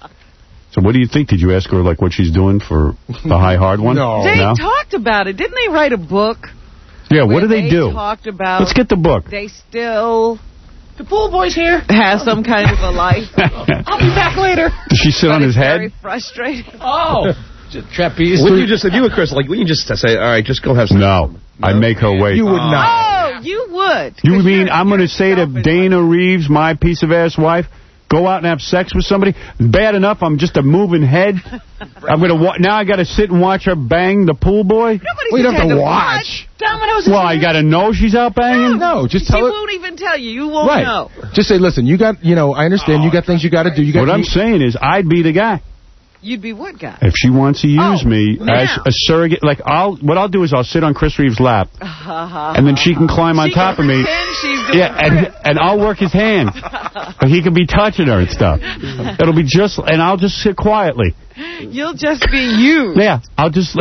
So what do you think? Did you ask her like what she's doing for the high hard one? No. They No? talked about it. Didn't they write a book? Yeah. What where do they, do? talked about. Let's get the book. They still The pool boy's here. have some kind of a life. I'll be back later. Does she sit But on his it's head? Very frustrating. Oh. Trapeze. Wouldn't you just, if you were Chris, like, wouldn't you just say, all right, just go have some... No. I make her wait. You would not. Oh, you would. You 'Cause mean you're- I'm going to you're say to selfish Dana like- Reeves, my piece of ass wife, go out and have sex with somebody? Bad enough, I'm just a moving head. I'm going to wa- now I got to sit and watch her bang the pool boy. Nobody Well, you don't said have to to watch. Domino's. Well, I got to know she's out banging. No, just She tell her. won't even tell you. You won't Right. know. Just say, listen, you got, you know, I understand you got things you got to do. You got What I'm you- saying is, I'd be the guy. You'd be what guy? If she wants to use Oh, me now. as a surrogate, like I'll, what I'll do is I'll sit on Chris Reeves' lap, and then she can climb on She top can of me. pretend she's doing Yeah, and and I'll work his hand, but he can be touching her and stuff. It'll be just, and I'll just sit quietly. You'll just be you. Yeah, I'll just.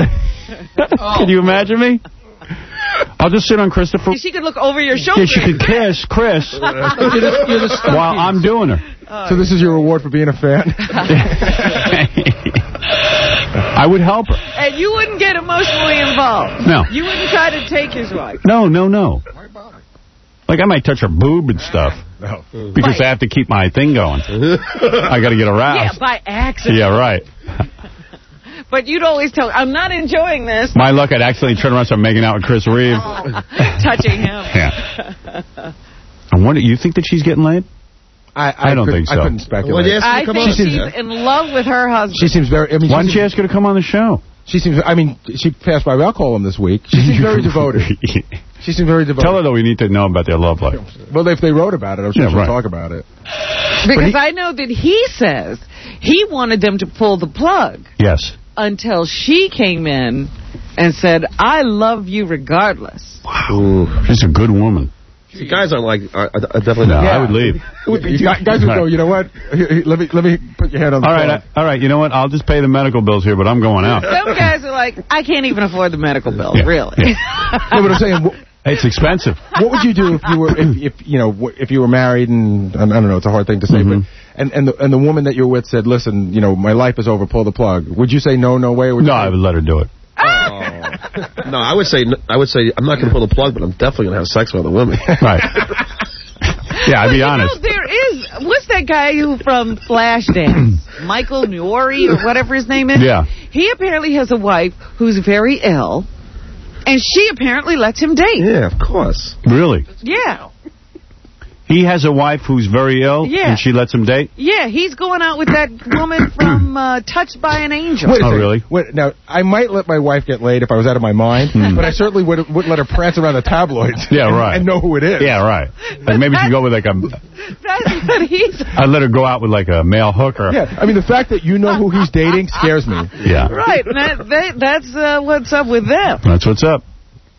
Can you imagine me? I'll just sit on Christopher. She could look over your shoulder. Yeah, she could kiss Chris while I'm doing her. So this is your reward for being a fan? I would help her. And you wouldn't get emotionally involved. No. You wouldn't try to take his wife. No, no, no. Like, I might touch her boob and stuff. No. Because I have to keep my thing going. I got to get Yeah, aroused. by accident. Yeah, right. But you'd always tell, I'm not enjoying this. My luck, I'd actually turn around and start making out with Chris Reeve. Touching him. Yeah. I wonder, you think that she's getting laid? I, I, I don't couldn't- think so. I couldn't speculate. I think She she's seems, in love with her husband. she seems very. I mean, Why she don't you seems, ask her to come on the show? she seems. I mean, she passed by Alcohol this week. She seems very devoted. She seems very devoted. Tell her, though, we need to know about their love life. Well, if they wrote about it, I'm sure Yeah, she'll right. talk about it. Because he- I know that he says he wanted them to pull the plug Yes. until she came in and said, I love you regardless. Wow. She's a good woman. See, guys aren't like, are, are definitely No, not. I would leave. You guys guys would go, you know what? Here, here, let me let me put your hand on the All right, phone. I, all right. You know what? I'll just pay the medical bills here, but I'm going out. Some guys are like, I can't even afford the medical bill, Yeah. really. No, but I'm saying, what, It's expensive. what would you do if you were, if, if you know, wh- if you were married and I don't know, it's a hard thing to say, Mhm. but and and the and the woman that you're with said, listen, you know, my life is over, pull the plug. Would you say no, no way? Or would No, you I would let her do it. No, I would say, I would say, I'm not going to pull the plug, but I'm definitely going to have sex with other women. Right. Yeah, I'd Well, be you honest. know, there is, what's that guy who from Flashdance? Michael Nuri or whatever his name is? Yeah. He apparently has a wife who's very ill, and she apparently lets him date. Yeah, of course. Really? Yeah. He has a wife who's very ill, Yeah. and she lets him date? Yeah, he's going out with that woman from uh, Touched by an Angel. Wait a Oh, second. really? Wait, now, I might let my wife get laid if I was out of my mind, but I certainly would, wouldn't let her prance around the tabloids Yeah, and, right. and know who it is. Yeah, right. Like maybe she'd go with like a... That's what he's... I'd let her go out with like a male hooker. Yeah, I mean, the fact that you know who he's dating scares me. Yeah. Right, that, that, that's uh, what's up with them. That's what's up.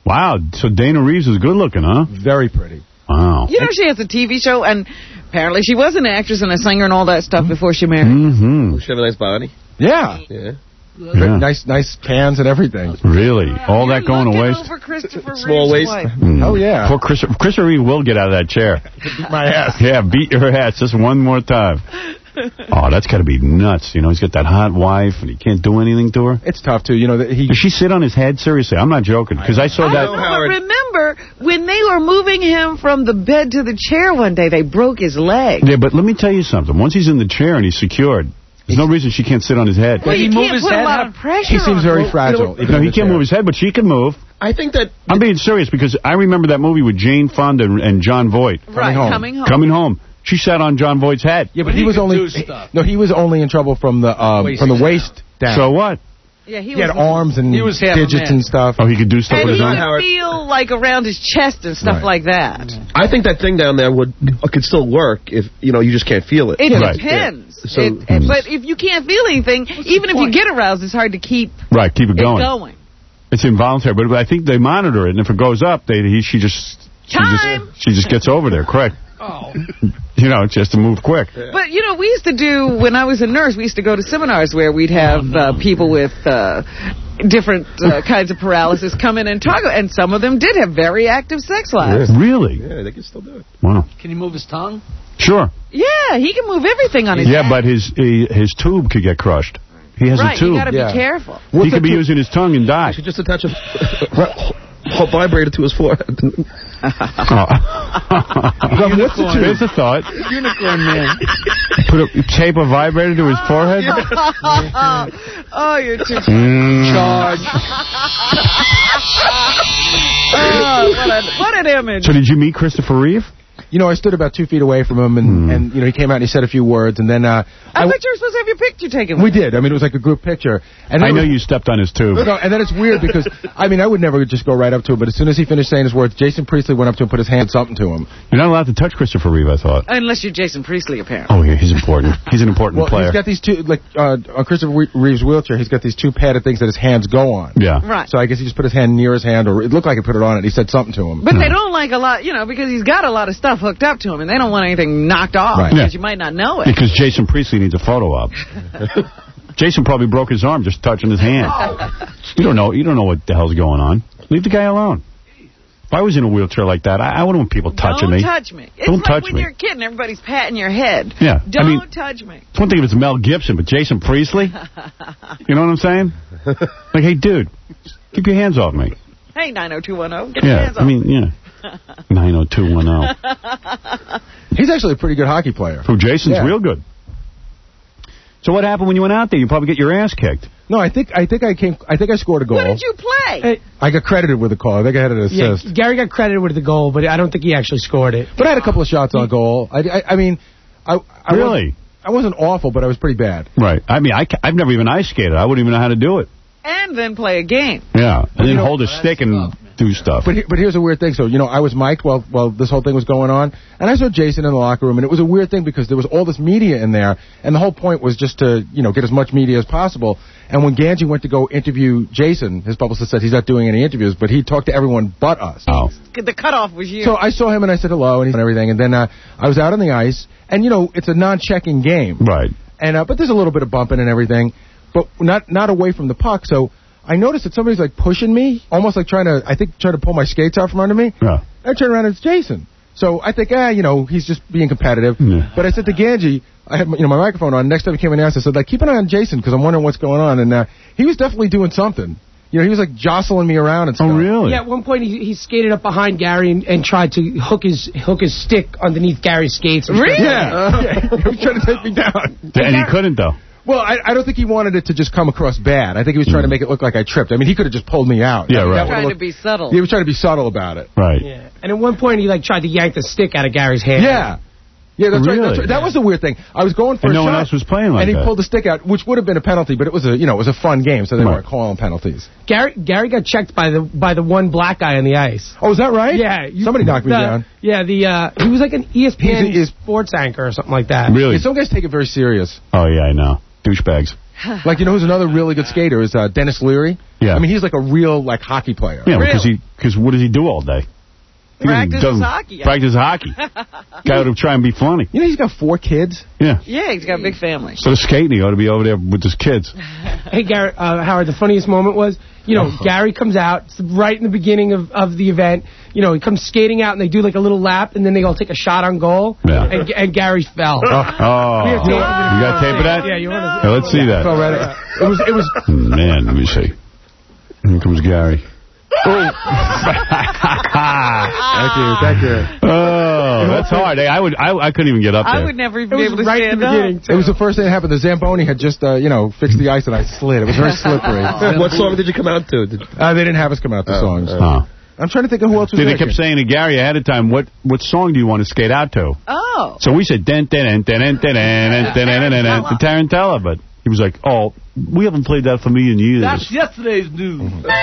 Wow, so Dana Reeves is good looking, huh? Very pretty. Wow. You know, she has a T V show, and apparently she was an actress and a singer and all that stuff before she married. Mm-hmm. She have a nice body. Yeah. Yeah. Yeah. Nice, nice cans and everything. Really? All that going to waste? Over Christopher Small Reeve's waist. wife. Mm. Oh, yeah. Poor Chris, Christopher Reeve will get out of that chair. Beat my ass. Yeah, beat your ass just one more time. Oh, that's got to be nuts. You know, he's got that hot wife, and he can't do anything to her. It's tough, too. You know, that he... Does she sit on his head? Seriously, I'm not joking. Because I saw I that... know, but remember, when they were moving him from the bed to the chair one day, they broke his leg. Yeah, but let me tell you something. Once he's in the chair and he's secured, there's no reason she can't sit on his head. Well, you can't put a lot of pressure He seems on very him. fragile. No, he can't move his head, but she can move. I think that... I'm being serious because I remember that movie with Jane Fonda and, and John Voight. Right, home. coming home. Coming home. She sat on John Voight's head. Yeah, but he, was only... He, no, he was only in trouble from the um, from the waist down. So what? Yeah, he, He had was, arms and He was half a digits man. and stuff. Oh, he could do stuff and with he his arm? could feel like around his chest and stuff Right. like that. I think that thing down there would could still work if, you know, you just can't feel it. It Right. depends. Yeah. So- It, it- but if you can't feel anything, even if you get aroused, it's hard to keep Right, keep it it going. going. It's involuntary, but I think they monitor it, and if it goes up, they he, she just she Time. just she just gets over there, correct? Oh. You know, it's just to move quick. But, you know, we used to do, when I was a nurse, we used to go to seminars where we'd have uh, people with uh, different uh, kinds of paralysis come in and talk, and some of them did have very active sex lives. Really? Yeah, they can still do it. Wow. Can he move his tongue? Sure. Yeah, he can move everything on his Yeah, head. but his he, his tube could get crushed. He has Right, a tube. you got to Yeah. be careful. He could be using his tongue and die. You should just attach a, a vibrator to his forehead. Oh. What's the There's a thought. Unicorn man. Put a tape a vibrator to his forehead. Oh, you're too... Mm. Charge. Oh, what, a, what an image. So did you meet Christopher Reeve? You know, I stood about two feet away from him, and, Hmm. and you know, he came out and he said a few words, and then... Uh, I thought you were supposed to have your picture taken. We did. I mean, it was like a group picture. And I then know it was- you stepped on his tube. No, and then it's weird because, I mean, I would never just go right up to him, but as soon as he finished saying his words, Jason Priestley went up to him and put his hand something to him. You're not allowed to touch Christopher Reeve, I thought. Unless you're Jason Priestley, apparently. Oh, yeah, he's important. He's an important Well, player. he's got these two, like, uh, on Christopher Reeve's wheelchair, he's got these two padded things that his hands go on. Yeah. Right. So I guess he just put his hand near his hand, or it looked like he put it on it. He said something to him. But they don't like a lot, you know, because he's got a lot of stuff hooked up to him, and they don't want anything knocked off Right. because Yeah. you might not know it. Because Jason Priestley needs a photo op. Jason probably broke his arm just touching his hand. You don't know. You don't know what the hell's going on. Leave the guy alone. If I was in a wheelchair like that, I, I wouldn't want people touching don't me. touch me. It's Don't like touch when me. you're a kid and everybody's patting your head. Yeah, I Don't mean- touch me. It's one thing if it's Mel Gibson, but Jason Priestley? You know what I'm saying? Like, hey, dude, keep your hands off me. Hey, nine oh two one oh, get your Yeah, hands I off. mean, yeah. nine oh two one oh. He's actually a pretty good hockey player. Who, Jason's Yeah. real good. So what happened when you went out there? You probably get your ass kicked. No, I think I think I came. I think I scored a goal. What did you play? I got credited with a call. I think I had an Yeah, assist. Gary got credited with the goal, but I don't think he actually scored it. But I had a couple of shots on goal. I, I, I mean, I, I Really? Wasn't, I wasn't awful, but I was pretty bad. Right. I mean, I, ca- I've never even ice skated. I wouldn't even know how to do it. And then play a game. Yeah. And then know- hold a stick and do stuff. But he- but here's a weird thing. So, you know, I was mic'd while while this whole thing was going on, and I saw Jason in the locker room, and it was a weird thing because there was all this media in there, and the whole point was just to, you know, get as much media as possible. And when Ganji went to go interview Jason, his publicist said he's not doing any interviews, but he talked to everyone but us. Oh. The cutoff was you. So I saw him, and I said hello, and, he, and everything, and then uh, I was out on the ice, and, you know, it's a non-checking game. Right. And uh, but there's a little bit of bumping and everything, but not not away from the puck. So I noticed that somebody's like pushing me, almost like trying to, I think, trying to pull my skates out from under me. Yeah. I turn around and it's Jason. So I think, ah, you know, he's just being competitive. Yeah. But I said to Ganji, I had, you know, my microphone on. Next time he came in the house, I said, like, keep an eye on Jason because I'm wondering what's going on. And uh, he was definitely doing something. You know, he was like jostling me around and stuff. Oh, really? Yeah, at one point he, he skated up behind Gary and, and tried to hook his hook his stick underneath Gary's skates. and Really? Yeah. yeah. He was trying to take me down. And he couldn't, though. Well, I, I don't think he wanted it to just come across bad. I think he was trying to make it look like I tripped. I mean, he could have just pulled me out. Yeah, I mean, right. that would've Trying to looked- be subtle. He was trying to be subtle about it. Right. Yeah. And at one point he like tried to yank the stick out of Gary's hand. Yeah. Yeah, that's right. Really? That's right. That was the weird thing. I was going for And a no one shot, else was playing like and he that. pulled the stick out, which would have been a penalty, but it was a you know it was a fun game, so they Right. weren't calling penalties. Gary Gary got checked by the by the one black guy on the ice. Oh, is that right? Yeah. you- Somebody knocked me the- down. Yeah, the uh, he was like an E S P N He's a- he's- sports anchor or something like that. Really? Yeah, some guys take it very serious. Oh, yeah, I know. Douchebags. Like, you know who's another really good skater is uh, Dennis Leary? Yeah. I mean, he's like a real, like, hockey player. Yeah, because he, because what does he do all day? He Practices doesn't- hockey. Practice hockey. Got to try and be funny. You know, he's got four kids. Yeah. Yeah, he's got a big family. So the skating, he ought to be over there with his kids. Hey, Gary, uh, Howard, the funniest moment was, you know, Gary comes out it's right in the beginning of, of the event. You know, he comes skating out, and they do, like, a little lap, and then they all take a shot on goal, Yeah. and, and Gary fell. Oh. oh. We have tape. You got tape of that? Yeah, you want to... Yeah, let's see that. Fell right out. It was, it was... Man, let me see. Here comes Gary. thank you, thank you. Oh, that's hard. Hey, I would, I, I couldn't even get up there. I would never even It be was able to right in stand the up. beginning, too. It was the first thing that happened. The Zamboni had just, uh, you know, fixed the ice, and I slid. It was very slippery. What song did you come out to? Did... Uh, they didn't have us come out to Oh, songs. Oh. I'm trying to think of who else was Dude, there. they kept saying to Gary ahead of time, what what song do you want to skate out to? Oh. So we said, den, den, den, den, den, den, den, den, den, den, to Tarantella, but he was like, oh, we haven't played that for me in years. That's yesterday's news.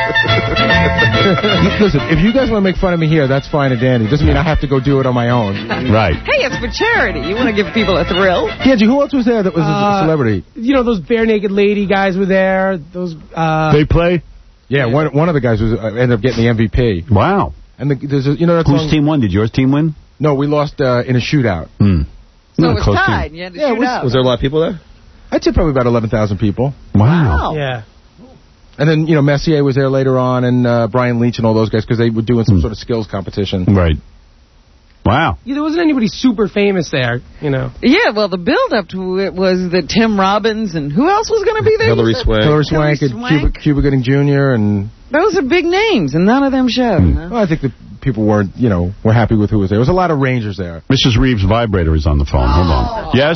Listen, if you guys want to make fun of me here, that's fine and dandy. Doesn't mean I have to go do it on my own. Right. Hey, it's for charity. You want to give people a thrill. Kenji, who else was there that was a Uh, celebrity? You know, those bare naked lady guys were there. Those. Uh, They play? Yeah, one one of the guys was uh, ended up getting the M V P. Wow. And the, there's a, you know that Whose song? team won? Did yours team win? No, we lost uh, in a shootout. Hmm. So Not it a was close tied. team. You had to Yeah, shoot it was- out. Was there a lot of people there? I'd say probably about eleven thousand people. Wow. yeah. And then, you know, Messier was there later on, and uh, Brian Leach and all those guys, because they were doing some Hmm. sort of skills competition. Right. Wow. Yeah, there wasn't anybody super famous there, you know. Yeah, well, the build-up to it was that Tim Robbins and who else was going to be there? Hillary You said? Swank. Hillary Swank and Swank. Cuba, Cuba Gooding Junior and Those are big names, and none of them showed. Hmm. Huh? well, I think the people weren't, you know, were happy with who was there. There was a lot of Rangers there. Missus Reeves' vibrator is on the phone. Hold on. Yes?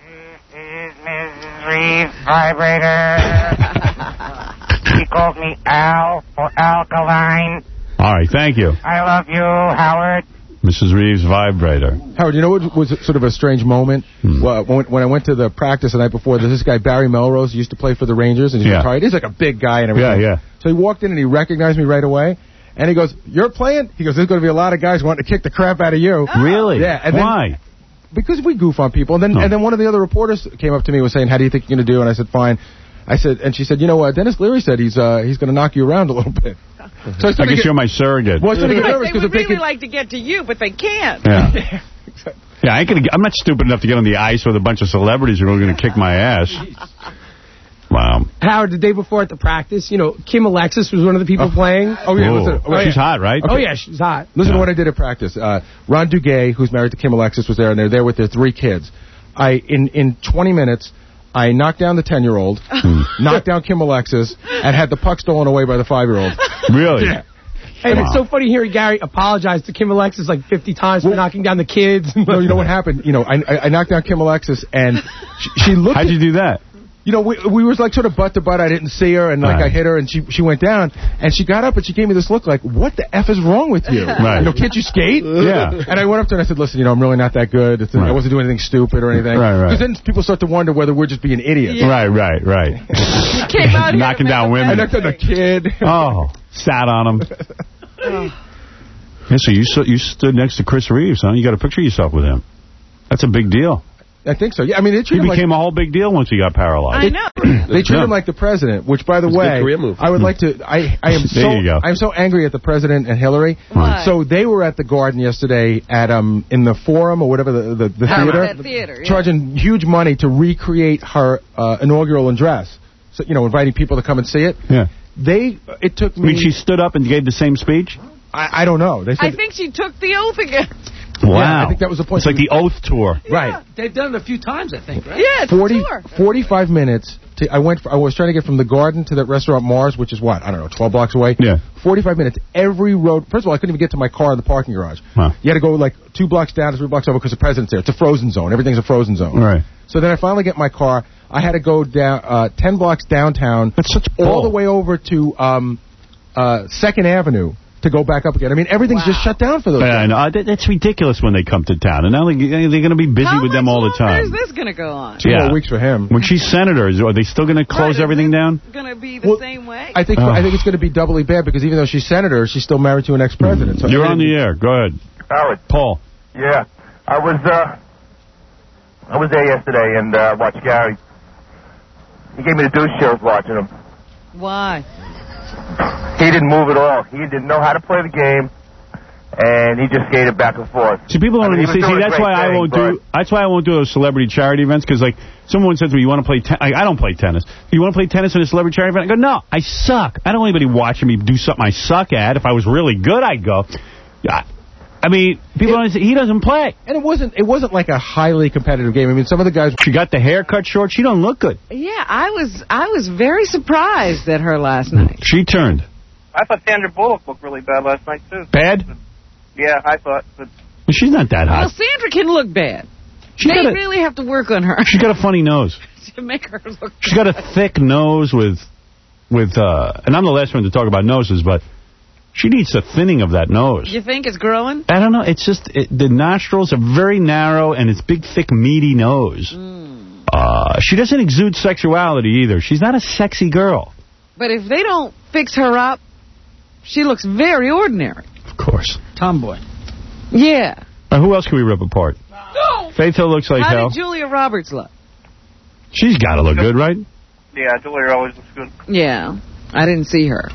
Reeves vibrator. He calls me Al for alkaline. All right, thank you. I love you, Howard. Missus Reeves' vibrator. Howard, you know what was sort of a strange moment? Hmm. Well, when, when I went to the practice the night before, there's this guy, Barry Melrose, who used to play for the Rangers, and he's Yeah. retired. He's like a big guy and everything. Yeah, yeah. So he walked in and he recognized me right away. And he goes, "You're playing?" He goes, "There's going to be a lot of guys wanting to kick the crap out of you." Really? Yeah. And then- Why? Because we goof on people. And then Oh. and then one of the other reporters came up to me and was saying, "How do you think you're going to do?" And I said, "Fine." I said, and she said, "You know what? Dennis Leary said he's uh, he's going to knock you around a little bit." So I, I started to guess get, you're my surrogate. well, I started to get Right, nervous they because would if they really could, like to get to you, but they can't. Yeah. Yeah, I ain't gonna, I'm not stupid enough to get on the ice with a bunch of celebrities who are going to kick my ass. Wow. Howard, the day before at the practice, you know, Kim Alexis was one of the people playing. Oh, yeah, Whoa. listen. She's hot, right? Oh, yeah, she's hot. Listen Yeah. to what I did at practice. Uh, Ron Duguay, who's married to Kim Alexis, was there, and they're there with their three kids. I in in twenty minutes, I knocked down the ten-year-old, knocked down Kim Alexis, and had the puck stolen away by the five-year-old. Really? Yeah. And Wow. it's so funny hearing Gary apologize to Kim Alexis like fifty times for knocking down the kids. No, you know what happened? You know, I I, I knocked down Kim Alexis, and she, she looked. How'd at, you do that? You know, we we was like sort of butt to butt. I didn't see her, and like Right. I hit her, and she she went down, and she got up, and she gave me this look like, "What the f is wrong with you? Right. You know, can't you skate?" Yeah. And I went up to her and I said, "Listen, you know, I'm really not that good. It's, Right. I wasn't doing anything stupid or anything." Right, right. Because then people start to wonder whether we're just being idiots. Right, right, right. You came out here Knocking to down make a I women. knocked down the kid. Oh, sat on him. Yeah, so you st you stood next to Chris Reeves, huh? You got a picture of yourself with him. That's a big deal. I think so. Yeah, I mean, they He treat him like became a whole big deal once he got paralyzed. I know. they treat Yeah. him like the president. Which, by the It's a good way, career move. I would like to. I I am There so you go. I'm so angry at the president and Hillary. Why? So they were at the Garden yesterday at um in the Forum or whatever the the, the Oh, theater, that theater, yeah. charging huge money to recreate her uh, inaugural address. So you know, inviting people to come and see it. Yeah. They it took I me. mean, she stood up and gave the same speech? I, I don't know. They I said think she took the oath again. Wow. Yeah, I think that was the point. It's like the Oath Tour. right. They've done it a few times, I think, right? Yeah, it's forty, a tour. forty-five minutes. To, I went. For, I was trying to get from the Garden to that restaurant Mars, which is what I don't know, twelve blocks away. Yeah. forty-five minutes. Every road. First of all, I couldn't even get to my car in the parking garage. Wow. You had to go like two blocks down, three blocks over because the president's there. It's a frozen zone. Everything's a frozen zone. Right. So then I finally get my car. I had to go down uh, ten blocks downtown. That's such all bull. the way over to um, uh, Second Avenue to go back up again. I mean, everything's just shut down for those. Yeah, I know. Uh, that- That's ridiculous when they come to town. And now they, they're going to be busy How with them much all the longer time. is this going to go on? Two Yeah. more weeks for him. When she's senator, is- are they still going to close Right, is everything it down? going to be the Well, same way? I think Oh. I think it's going to be doubly bad because even though she's senator, she's still married to an ex-president. So You're on the air. Go ahead. Howard. Paul. Yeah, I was uh, I was there yesterday and uh, watched Gary. He gave me the douche chair. I was watching him. Why? He didn't move at all. He didn't know how to play the game, and he just skated back and forth. See, people don't I mean, understand. See, that's why I won't do. That's why I won't do those celebrity charity events. Because like someone says to me, "You want to play?" Ten I, I don't play tennis. You want to play tennis in a celebrity charity event? I go, "No, I suck. I don't want anybody watching me do something I suck at. If I was really good, I'd go." I, I mean, people don't understand. He doesn't play, and it wasn't. It wasn't like a highly competitive game. I mean, some of the guys. She got the hair cut short. She don't look good. Yeah, I was. I was very surprised at her last night. She turned. I thought Sandra Bullock looked really bad last night, too. Bad? Yeah, I thought. But well, she's not that hot. Well, Sandra can look bad. She they got a, really have to work on her. She's got a funny nose. to make her look She's got a thick nose with, with uh, and I'm the last one to talk about noses, but she needs a thinning of that nose. You think it's growing? I don't know. It's just, it, the nostrils are very narrow, and it's big, thick, meaty nose. Mm. Uh, she doesn't exude sexuality either. She's not a sexy girl. But if they don't fix her up, she looks very ordinary. Of course. Tomboy. Yeah. Uh, who else can we rip apart? No. Faith Hill looks like How hell. did Julia Roberts look? She's got to look good, right? Yeah, Julia always looks good. Yeah. I didn't see her.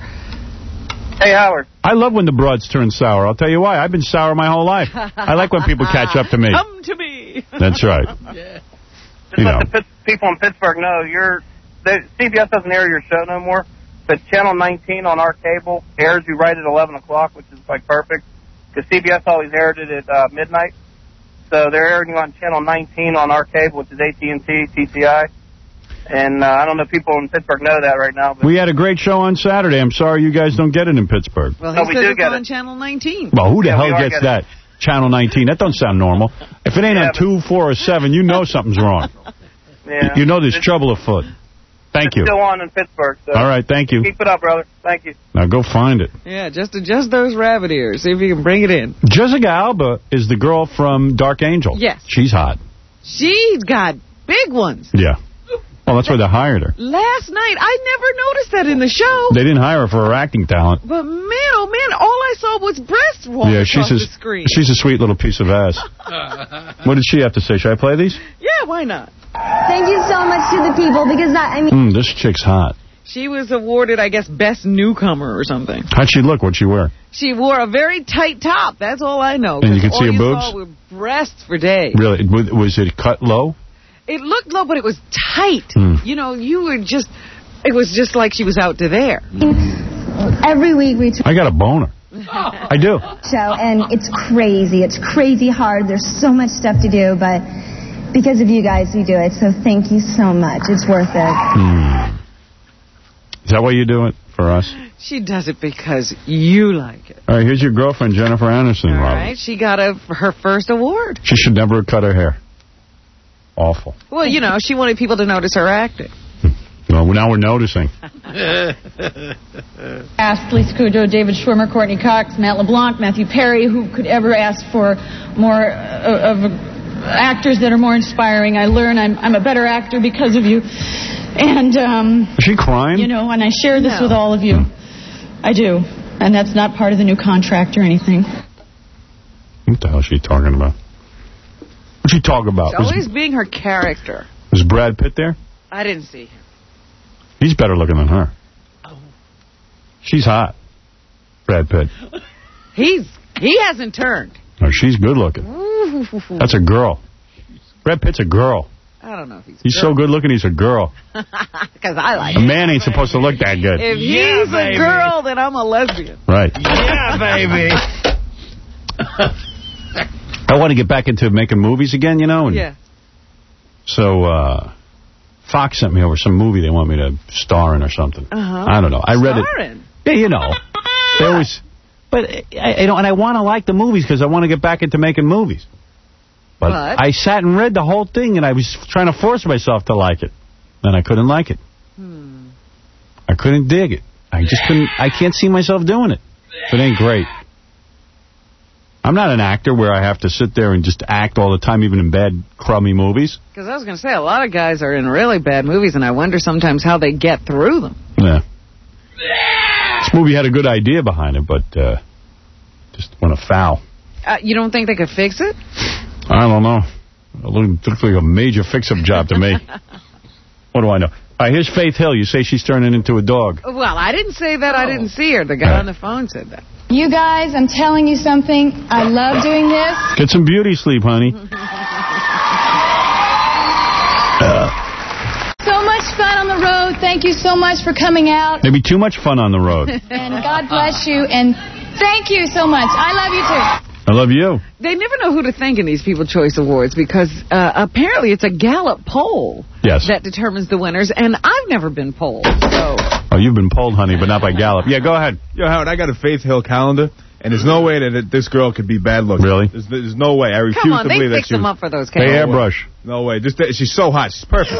Hey, Howard. I love when the broads turn sour. I'll tell you why. I've been sour my whole life. I like when people catch up to me. Come to me. That's right. Yeah. Just You let know. the Pitts, people in Pittsburgh know you're. The, C B S doesn't air your show no more, but Channel nineteen on our cable airs you right at eleven o'clock, which is like perfect, because C B S always aired it at uh, midnight. So they're airing you on Channel nineteen on our cable, which is A T and T, T C I. And uh, I don't know if people in Pittsburgh know that right now. But We had a great show on Saturday. I'm sorry you guys don't get it in Pittsburgh. Well, he No, we says do it's get on it. Channel nineteen. Well, who the Yeah, we hell are gets getting that? Channel nineteen. That don't sound normal. If it ain't Yeah, on two, four, or seven, you know something's wrong. yeah. You know there's It's- trouble afoot. Thank it's you. still on in Pittsburgh. So All right, thank you. Keep it up, brother. Thank you. Now go find it. Yeah, just adjust those rabbit ears. See if you can bring it in. Jessica Alba is the girl from Dark Angel. Yes. She's hot. She's got big ones. Yeah. Well, that's why they hired her. Last night, I never noticed that in the show. They didn't hire her for her acting talent. But man, oh man, all I saw was breasts walking Yeah, across she's the a, screen. she's a sweet little piece of ass. What did she have to say? Should I play these? Yeah, why not? Thank you so much to the people, because that, I mean... Mm, this chick's hot. She was awarded, I guess, best newcomer or something. How'd she look? What'd she wear? She wore a very tight top. That's all I know. And you 'cause could see all her you boobs? saw were breasts for days. Really? Was was it cut low? It looked low, but it was tight. Mm. You know, you were just... It was just like she was out to there. Every week we I got a boner. I do. show, and it's crazy. It's crazy hard. There's so much stuff to do, but because of you guys, we do it. So thank you so much. It's worth it. Mm. Is that why you do it for us? She does it because you like it. All right, here's your girlfriend, Jennifer Anderson, All Robin. right, she got a, her first award. She should never have cut her hair. Awful. Well, you know, she wanted people to notice her acting. Well, now we're noticing. Asked Lisa Kudrow, David Schwimmer, Courtney Cox, Matt LeBlanc, Matthew Perry, who could ever ask for more uh, of uh, actors that are more inspiring. I learn I'm, I'm a better actor because of you. And, um... Is she crying? You know, and I share this No. with all of you. I do. And that's not part of the new contract or anything. What the hell is she talking about? What'd she talk about? She's Was, always being her character. was Brad Pitt there? I didn't see him. He's better looking than her. She's hot. Brad Pitt. He's he hasn't turned. No, she's good looking. That's a girl. Brad Pitt's a girl. I don't know if he's. He's so good looking, he's a girl. Because I like A it. man ain't supposed to look that good. If Yeah, he's baby. a girl, then I'm a lesbian. Right. Yeah, baby. I want to get back into making movies again, you know? And Yeah. So, uh, Fox sent me over some movie they want me to star in or something. Uh-huh. I don't know. I read Starring. it. Yeah, you know. They always... But, I, I don't, and I want to like the movies because I want to get back into making movies. But, But? I sat and read the whole thing, and I was trying to force myself to like it. And I couldn't like it. Hmm. I couldn't dig it. I just couldn't... I can't see myself doing it. It ain't great. I'm not an actor where I have to sit there and just act all the time, even in bad, crummy movies. Because I was going to say, a lot of guys are in really bad movies, and I wonder sometimes how they get through them. Yeah. This movie had a good idea behind it, but uh, just went afoul. Uh, you don't think they could fix it? I don't know. It looked, looked like a major fix-up job to me. What do I know? All right, here's Faith Hill. You say she's turning into a dog. Well, I didn't say that. I didn't see her. The guy on the phone said that. You guys, I'm telling you something. I love doing this. Get some beauty sleep, honey. uh, So much fun on the road. Thank you so much for coming out. Maybe too much fun on the road. And God bless you. And thank you so much. I love you, too. I love you. They never know who to thank in these People's Choice Awards because uh, apparently it's a Gallup poll yes. that determines the winners, and I've never been polled. So. Oh, you've been polled, honey, but not by Gallup. Yeah, go ahead. Yo, Howard, I got a Faith Hill calendar, and there's no way that it, this girl could be bad looking. Really? There's, there's no way. I refuse Come on, to believe they that fix she them was... up for those They calendars. airbrush. No way. Just that, she's so hot. She's perfect.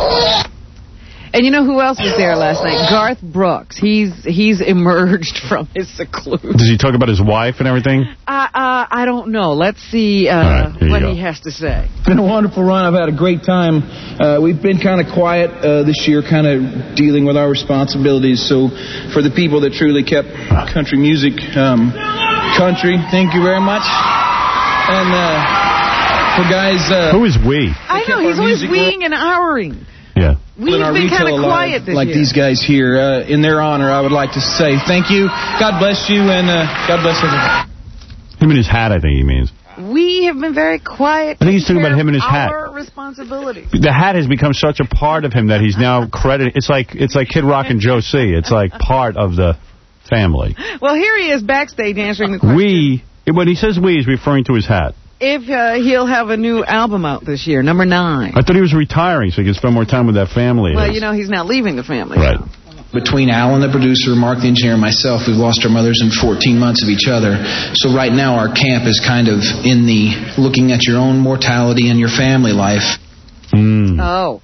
And you know who else was there last night? Garth Brooks. He's he's emerged from his seclusion. Does he talk about his wife and everything? Uh, uh, I don't know. Let's see uh, right, what go. he has to say. It's been a wonderful run. I've had a great time. Uh, we've been kind of quiet uh, this year, kind of dealing with our responsibilities. So for the people that truly kept country music um, country, thank you very much. And uh, for guys... Uh, Who is we? I know. He's always weeing and howling. Yeah. We've our been kind of retail quiet live, this like year. these guys here. Uh, in their honor, I would like to say thank you. God bless you, and uh, God bless everybody. Him and his hat, I think he means. We have been very quiet. I think he's talking about him and his hat. Our responsibilities. The hat has become such a part of him that he's now credited. It's like it's like Kid Rock and Joe C. It's like part of the family. Well, here he is backstage answering the question. We, when he says we, he's referring to his hat. If uh, he'll have a new album out this year, number nine. I thought he was retiring so he could spend more time with that family. Well, you know, he's not leaving the family. Right. Now. Between Alan, the producer, Mark, the engineer, and myself, we've lost our mothers in fourteen months of each other. So right now our camp is kind of in the looking at your own mortality and your family life. Mm. Oh.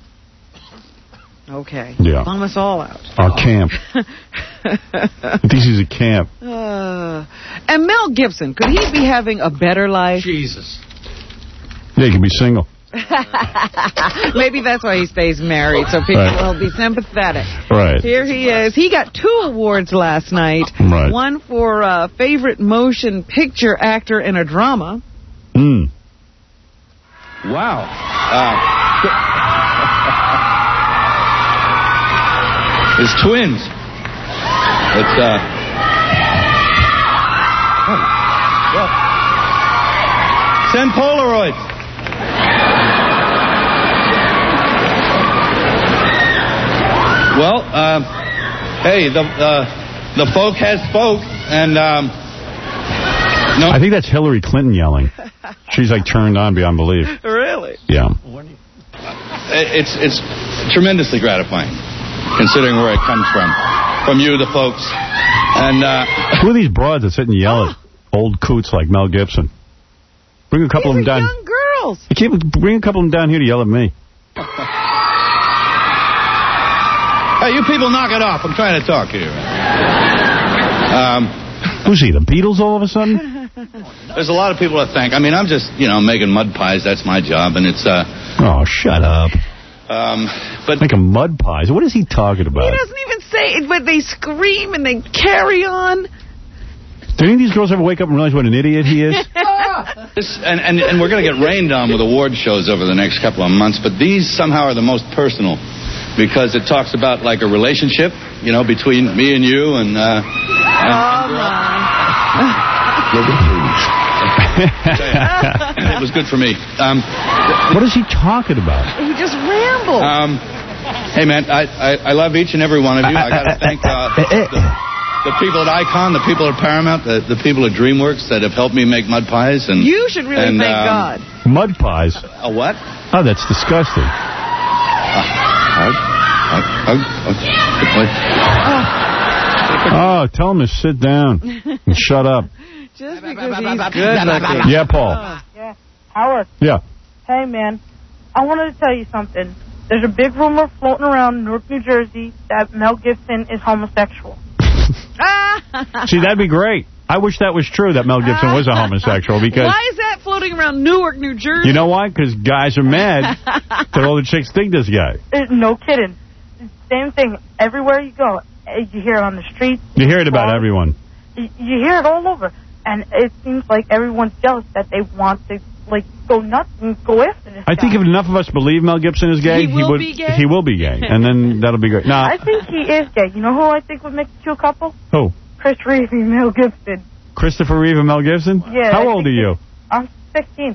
Okay. Yeah. Bum us all out. Our camp. I think he's a camp. Uh, and Mel Gibson, could he be having a better life? Jesus. Yeah, he could be single. Maybe that's why he stays married, so people Right. will be sympathetic. Right. Here he is. He got two awards last night. Right. One for uh, favorite motion picture actor in a drama. Mm. Wow. Uh, it's twins. It's, uh... Oh, well. Send Polaroids. Well, uh, hey, the uh, the folk has spoke, and um, no. I think that's Hillary Clinton yelling. She's like turned on beyond belief. Really? Yeah. It's it's tremendously gratifying, considering where it comes from, from you, the folks, and uh, who are these broads that sit and yell at old coots like Mel Gibson? Bring a couple These of them down. Young girls. You can't bring a couple of them down here to yell at me. Hey, you people knock it off. I'm trying to talk here. Um, Who's he, the Beatles all of a sudden? There's a lot of people to thank. I mean, I'm just, you know, making mud pies. That's my job, and it's... uh. Oh, shut up. Um, but Making mud pies? What is he talking about? He doesn't even say it, but they scream and they carry on. Do any of these girls ever wake up and realize what an idiot he is? This, and, and, and we're going to get rained on with award shows over the next couple of months, but these somehow are the most personal. Because it talks about, like, a relationship, you know, between me and you and... Uh, and, oh, and it was good for me. Um, what is he talking about? He just rambled. Um, hey, man, I, I, I love each and every one of you. I got to thank uh, the, the people at Icon, the people at Paramount, the, the people at DreamWorks that have helped me make mud pies. And you should really and, thank um, God. Mud pies? A what? Oh, that's disgusting. Hug, hug, hug, hug. Oh, tell him to sit down and shut up. Just because he's good looking. Yeah, Paul. Yeah. Howard. Yeah. Hey, man. I wanted to tell you something. There's a big rumor floating around Newark, New Jersey that Mel Gibson is homosexual. See, that'd be great. I wish that was true, that Mel Gibson was a homosexual, because... Why is that floating around Newark, New Jersey? You know why? Because guys are mad that all the chicks think this guy. Uh, no kidding. Same thing. Everywhere you go, uh, you hear it on the streets. You hear it about everyone. You, you hear it all over. And it seems like everyone's jealous that they want to like, go nuts and go after this I guy. think if enough of us believe Mel Gibson is gay, He will would, be gay? He will be gay, and then that'll be great. Nah, I think he is gay. You know who I think would make a cute couple? who? Chris Reeve and Mel Gibson. Christopher Reeve and Mel Gibson? Yeah, How I old are you? I'm sixteen.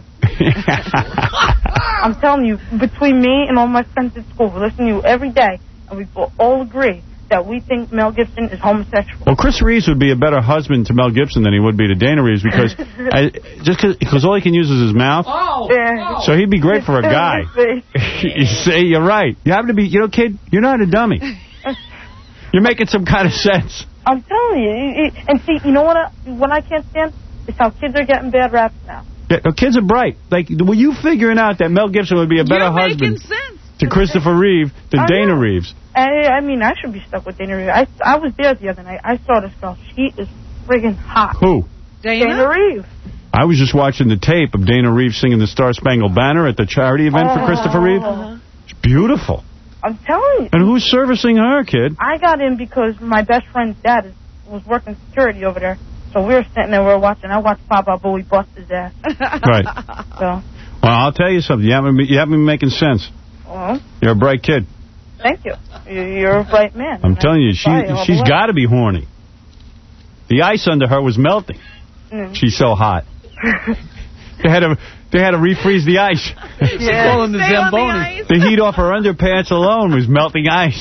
I'm telling you, between me and all my friends at school, we listen to you every day, and we all agree that we think Mel Gibson is homosexual. Well, Chris Reeves would be a better husband to Mel Gibson than he would be to Dana Reeves because I, just because all he can use is his mouth. Oh, yeah. So he'd be great for a guy. You say you're right. You happen to be, you know, kid, you're not a dummy. You're making some kind of sense. I'm telling you. it- And see, you know what I, what I can't stand? Is how kids are getting bad raps now. Yeah, the kids are bright. Like, were you figuring out that Mel Gibson would be a better You're making husband to Christopher Reeve than I Dana know. Reeves? I, I mean, I should be stuck with Dana Reeve. I, I was there the other night. I saw this girl. She is friggin' hot. Who? Dana, Dana Reeve. I was just watching the tape of Dana Reeves singing the Star Spangled Banner at the charity event for Christopher Reeve. Oh. It's beautiful. I'm telling you. And who's servicing her, kid? I got in because my best friend's dad is, was working security over there. So we were sitting there, we were watching. I watched Papa Bowie bust his ass. Right. So, Well, I'll tell you something. You haven't, you haven't been making sense. well, You're a bright kid. thank you. You- You're a bright man. I'm telling you, she, Sorry, all the she's way. got to be horny. The ice under her was melting. Mm. She's so hot. They had to, they had to refreeze the ice. Yeah. Call him the Zamboni. The heat off her underpants alone was melting ice.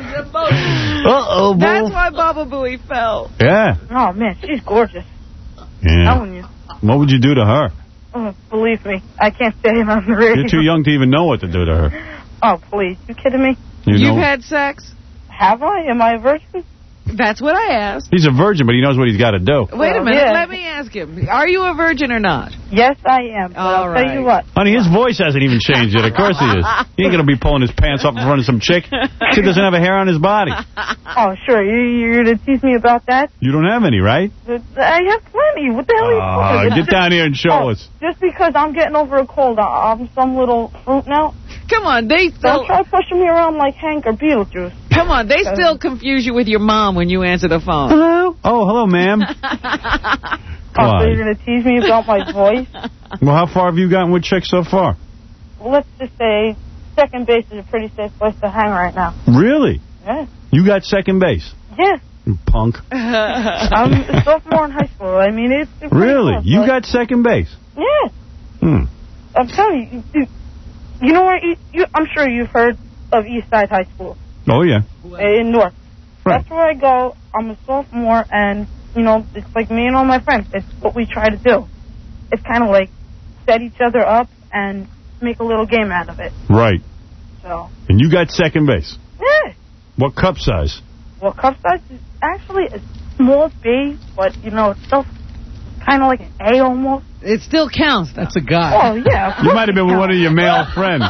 Uh-oh, That's bull. why Baba Booey fell. Yeah. Oh, man, she's gorgeous. Yeah. Telling you. What would you do to her? Oh, believe me, I can't say it on the radio. You're too young to even know what to do to her. Oh, please. You kidding me? You You've know, had sex? Have I? Am I a virgin? That's what I asked. he's a virgin, but he knows what he's got to do. Wait a minute. Yeah. Let me ask him. Are you a virgin or not? Yes, I am. But All I'll tell you right. what. Honey, his voice hasn't even changed yet. Of course he is. He ain't going to be pulling his pants up in front of some chick. Kid doesn't have a hair on his body. Oh, sure. You, you're going to tease me about that? You don't have any, right? But I have plenty. What the hell are you Oh, talking about? get down here and show Oh, us. Just because I'm getting over a cold, I- I'm some little fruit now. Come on, they still Don't try pushing me around like Hank or Beetlejuice. come on, they still confuse you with your mom when you answer the phone. Hello? Oh, hello, ma'am. Oh, so Why? you're going to tease me about my voice? Well, how far have you gotten with chicks so far? Well, let's just say second base is a pretty safe place to hang right now. Really? Yeah. You got second base? Yeah. You punk. I'm a sophomore in high school. I mean, it's... it's pretty Really? close, You but- got second base? Yeah. Hmm. I'm telling you. You, you know what? You, you, I'm sure you've heard of East Side High School Oh, yeah. in North. Right. That's where I go. I'm a sophomore, and, you know, it's like me and all my friends. It's what we try to do. It's kind of like set each other up and make a little game out of it. Right. So, And you got second base? yeah. What cup size? Well, cup size is actually a small B, but, you know, it's still kind of like an A almost. It still counts. That's a guy. Oh, yeah. You might have been with one of your male friends.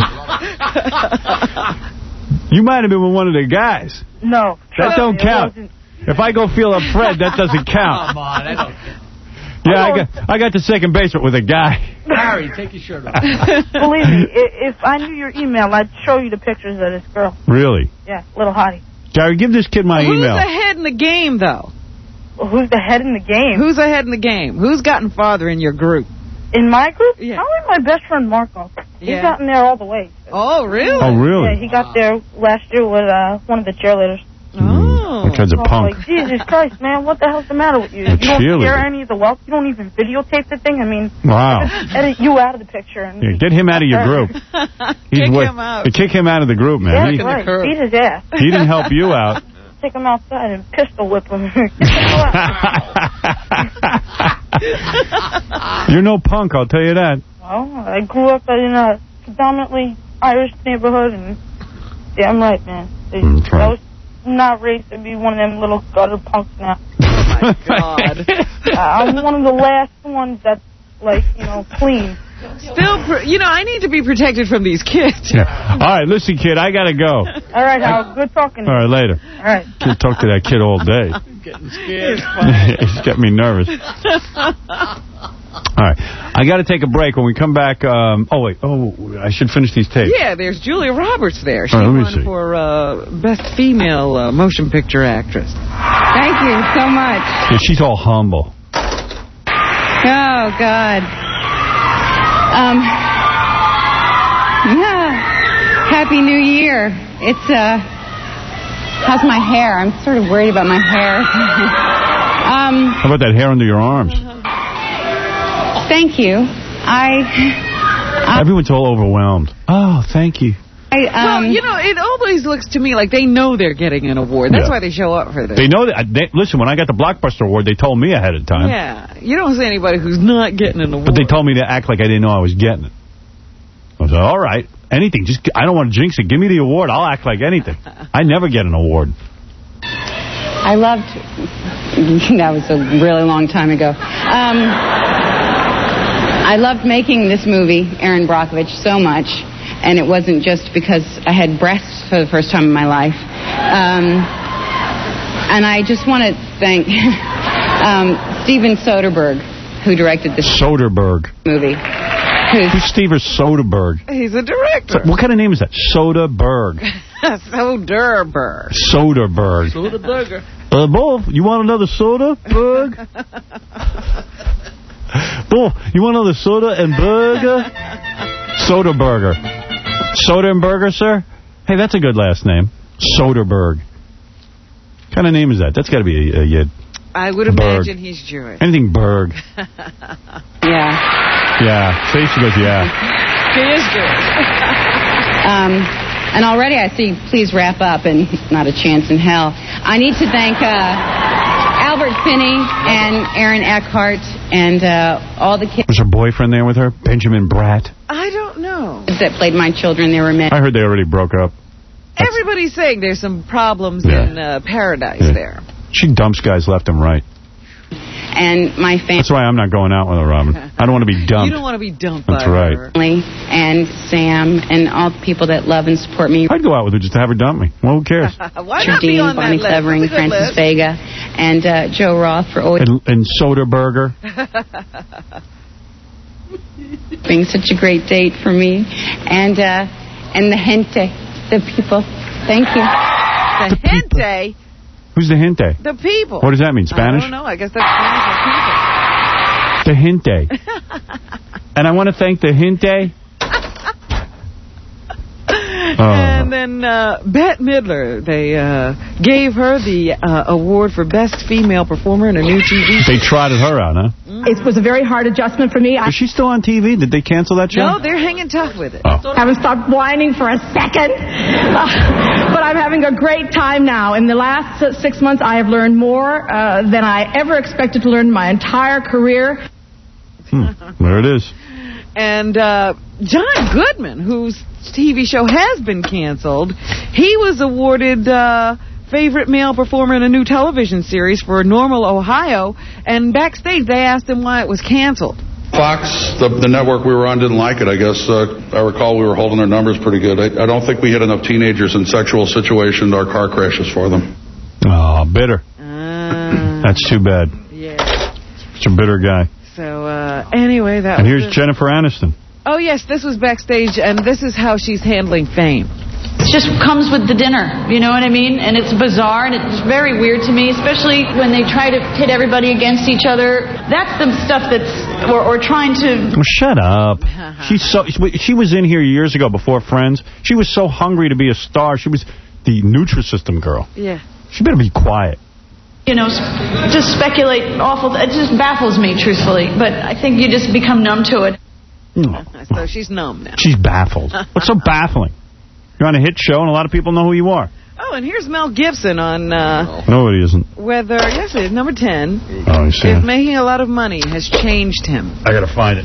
You might have been with one of the guys. No. That don't it count. wasn't. If I go feel a Fred, that doesn't count. Come on, I don't. Yeah, I got I got to second base with a guy. Harry, take your shirt off. Believe me, i- if I knew your email, I'd show you the pictures of this girl. Really? Yeah, little hottie. Gary, give this kid my Who's email. ahead in the game, though? Well, who's the head in the game? Who's ahead in the game? Who's gotten farther in your group? In my group? Yeah. Probably my best friend Marco. He's Yeah. gotten there all the way. Oh, really? Oh, really? Yeah, he got there last year with uh, one of the cheerleaders. Oh. That kid's a I was punk. like, Jesus Christ, man, what the hell's the matter with you? A You don't cheerleader. hear any of the wealth. You don't even videotape the thing. I mean, Wow. just edit you out of the picture. And Yeah, get him out of your group. He's Kick wa- him out. Kick him out of the group, man. That's He, right. Beat his ass. he didn't help you out. Take him outside and pistol whip him. Get the hell out. You're no punk, I'll tell you that. Well, I grew up in a predominantly Irish neighborhood, and damn right, man. They, That's right. I was not raised to be one of them little gutter punks now. Oh, God. uh, I'm one of the last ones that's, like, you know, clean. Still, pr- you know, I need to be protected from these kids. Yeah. All right, listen, kid, I got to go. All right, Howard, good talking to All you. right, later. All right. Can't talk to that kid all day. I'm getting scared. He's got me nervous. All right, I got to take a break. When we come back, um, oh, wait, oh, I should finish these tapes. Yeah, there's Julia Roberts there. She All right, let me won see. for uh, Best Female uh, Motion Picture Actress. Thank you so much. Yeah, she's all humble. Oh, God. Um, yeah. Happy New Year. It's, uh, how's my hair? I'm sort of worried about my hair. um, How about that hair under your arms? Thank you. I... I Everyone's all overwhelmed. Oh, thank you. I, um, well, you know, it always looks to me like they know they're getting an award. That's Yeah. why they show up for this. They know that. They, listen, when I got the Blockbuster Award, they told me ahead of time. Yeah. You don't see anybody who's not getting an award. But they told me to act like I didn't know I was getting it. I said, all right, anything. Just I don't want to jinx it. Give me the award. I'll act like anything. I never get an award. I loved... That was a really long time ago. Um, I loved making this movie, Erin Brockovich, so much. And it wasn't just because I had breasts for the first time in my life. Um, and I just want to thank um, Steven Soderbergh, who directed this Soderbergh. movie. Who's, Who's Steven Soderbergh? He's a director. So, what kind of name is that? Soderbergh. Soderbergh. Soderbergh. Soderbergh. Uh, Bull, you want another soda, Berg? Bull, you want another soda and burger? Soderbergh. Soderbergh, sir? Hey, that's a good last name. Soderbergh. What kind of name is that? That's got to be a, a, a I would Berg. imagine he's Jewish. Anything Berg. Yeah. Yeah. See, she goes, yeah. He is Jewish. Um, and already I see Please Wrap Up and Not a Chance in Hell. I need to thank uh, Albert Finney and Aaron Eckhart and uh, all the kids. Was her boyfriend there with her? Benjamin Bratt? I don't know. That played my children. They were men. I heard they already broke up. That's... Everybody's saying there's some problems yeah. in uh, Paradise yeah. there. She dumps guys left and right. And my family. That's why I'm not going out with her, Robin. I don't want to be dumped. You don't want to be dumped That's by right. her. And Sam and all the people that love and support me. I'd go out with her just to have her dump me. Well, who cares? Why not be Dean, on Bonnie that Clevering, list? Francis list. Vega, and uh, Joe Roth for always And, and Soderbergh. being such a great date for me. And uh, and the gente, the people. Thank you. The, the gente? Who's the gente? The people. What does that mean? Spanish? I don't know. I guess that's Spanish The gente. And I want to thank the gente. Oh. And then uh, Bette Midler, they uh, gave her the uh, award for Best Female Performer in a New T V show. They trotted her out, huh? It was a very hard adjustment for me. Is she still on T V? Did they cancel that show? No, they're hanging tough with it. Oh. I haven't stopped whining for a second. Uh, but I'm having a great time now. In the last uh, six months, I have learned more uh, than I ever expected to learn in my entire career. Hmm. There it is. And uh, John Goodman, whose T V show has been canceled, he was awarded uh, Favorite Male Performer in a New Television Series for Normal, Ohio. And backstage, they asked him why it was canceled. Fox, the, the network we were on, didn't like it, I guess. Uh, I recall we were holding our numbers pretty good. I, I don't think we had enough teenagers in sexual situations or car crashes for them. Oh, bitter. Uh, That's too bad. Yeah. Such a bitter guy. So, uh, anyway, that And was here's it. Jennifer Aniston. Oh, yes, this was backstage, and this is how she's handling fame. It just comes with the dinner, you know what I mean? And it's bizarre, and it's very weird to me, especially when they try to pit everybody against each other. That's the stuff that's, or, or trying to... Well, shut up. She's so. She was in here years ago before Friends. She was so hungry to be a star. She was the Nutrisystem girl. Yeah. She better be quiet. You know, just speculate awful. It just baffles me, truthfully. But I think you just become numb to it. Mm. So she's numb now. She's baffled. What's so baffling? You're on a hit show, and a lot of people know who you are. Oh, and here's Mel Gibson on uh, No, it isn't. whether, yes, it is, number ten. Oh, I see. If making a lot of money has changed him. I got to find it.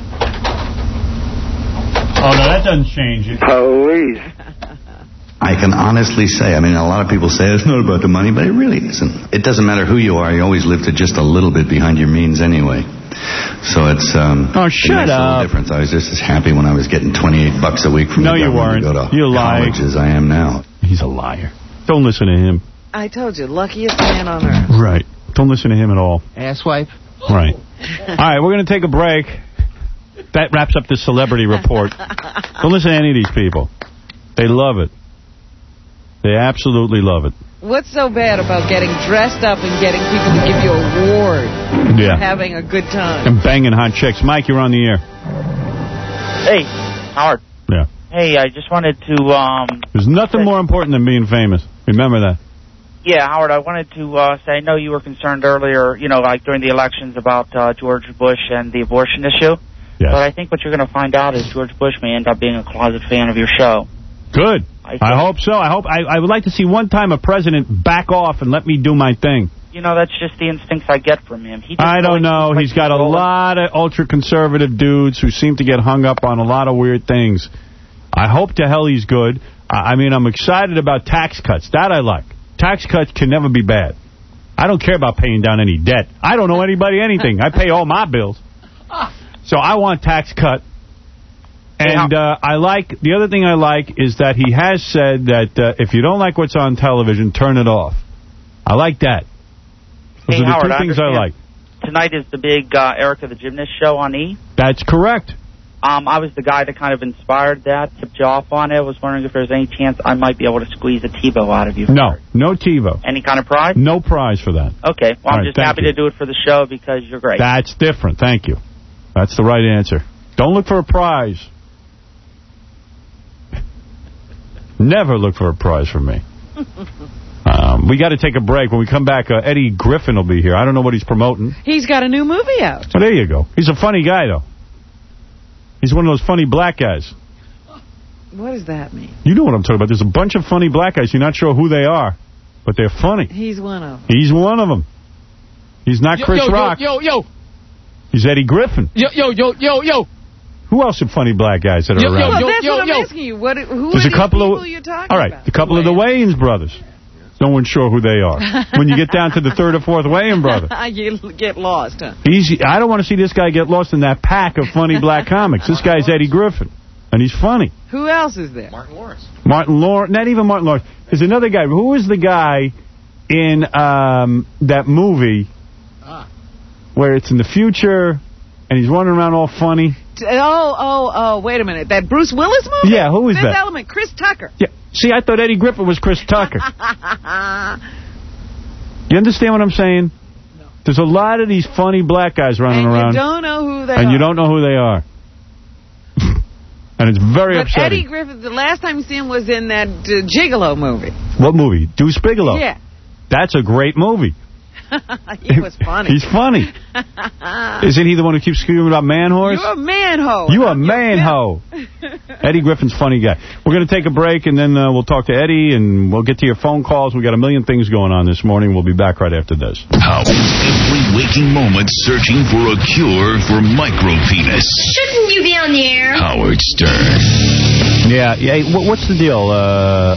Oh, no, that doesn't change it. Police. I can honestly say, I mean, a lot of people say it's not about the money, but it really isn't. It doesn't matter who you are. You always live to just a little bit behind your means anyway. So it's um. Oh, shut it makes up. a little difference. I was just as happy when I was getting twenty-eight bucks a week from No, the you government weren't. to go to You lied. college as I am now. He's a liar. Don't listen to him. I told you, luckiest man on earth. Right. Don't listen to him at all. Asswipe. Right. All right, we're going to take a break. That wraps up the celebrity report. Don't listen to any of these people. They love it. They absolutely love it. What's so bad about getting dressed up and getting people to give you awards Yeah. for having a good time? And banging hot chicks. Mike, you're on the air. Hey, Howard. Yeah. Hey, I just wanted to, um... There's nothing more important than being famous. Remember that. Yeah, Howard, I wanted to uh, say, I know you were concerned earlier, you know, like during the elections about uh, George Bush and the abortion issue. Yes. But I think what you're going to find out is George Bush may end up being a closet fan of your show. Good. I, I hope so. I hope I, I would like to see one time a president back off and let me do my thing. You know, that's just the instincts I get from him. He just I don't really know. seems like He's got a rolling. lot of ultra-conservative dudes who seem to get hung up on a lot of weird things. I hope to hell he's good. I mean, I'm excited about tax cuts. That I like. Tax cuts can never be bad. I don't care about paying down any debt. I don't owe anybody anything. I pay all my bills. So I want tax cut. And uh, I like, the other thing I like is that he has said that uh, if you don't like what's on television, turn it off. I like that. Those Hey, are the Howard, two I things I understand. like. Tonight is the big uh, Erica the Gymnast show on E! That's correct. Um, I was the guy that kind of inspired that, tipped you off on it. I was wondering if there's any chance I might be able to squeeze a TiVo out of you. No, no TiVo. Any kind of prize? No prize for that. Okay, well, All I'm right, just thank happy you. to do it for the show because you're great. That's different. Thank you. That's the right answer. Don't look for a prize. Never look for a prize from me. Um, we got to take a break. When we come back, uh, Eddie Griffin will be here. I don't know what he's promoting. He's got a new movie out. Oh, there you go. He's a funny guy, though. He's one of those funny black guys. What does that mean? You know what I'm talking about. There's a bunch of funny black guys. You're not sure who they are, but they're funny. He's one of them. He's one of them. He's not Yo, Chris yo, Rock. Yo, yo, yo. He's Eddie Griffin. Yo, yo, yo, yo, yo. Who else are funny black guys that are Yo, yo, around? Well, yo, that's yo, what I'm yo. asking you. What, who There's are a these couple people of, you're talking all right, about? a couple of the Wayans brothers. No one's sure who they are. When you get down to the third or fourth Wayans brother. You get lost, huh? He's, I don't want to see this guy get lost in that pack of funny black comics. This guy's Eddie Griffin, and he's funny. Who else is there? Martin Lawrence. Martin Lawrence, not even Martin Lawrence. There's another guy. Who is the guy in um, that movie where it's in the future and he's running around all funny? Oh, oh, oh, wait a minute. That Bruce Willis movie? Yeah, who is Fifth that? Element, Chris Tucker. Yeah. See, I thought Eddie Griffin was Chris Tucker. You understand what I'm saying? No. There's a lot of these funny black guys running and around. you don't know who they and are. you don't know who they are. And it's very but upsetting. Eddie Griffin, the last time you see him was in that uh, Gigolo movie. What movie? Deuce Bigelow. Yeah. That's a great movie. He was funny. He's funny. Isn't he the one who keeps screaming about man-horse? You're a man-ho. You a man-ho. Eddie Griffin's funny guy. We're going to take a break, and then uh, we'll talk to Eddie, and we'll get to your phone calls. We got a million things going on this morning. We'll be back right after this. How every waking moment searching for a cure for micropenis. Shouldn't you be on the air? Howard Stern. Yeah, yeah. What, what's the deal? Uh,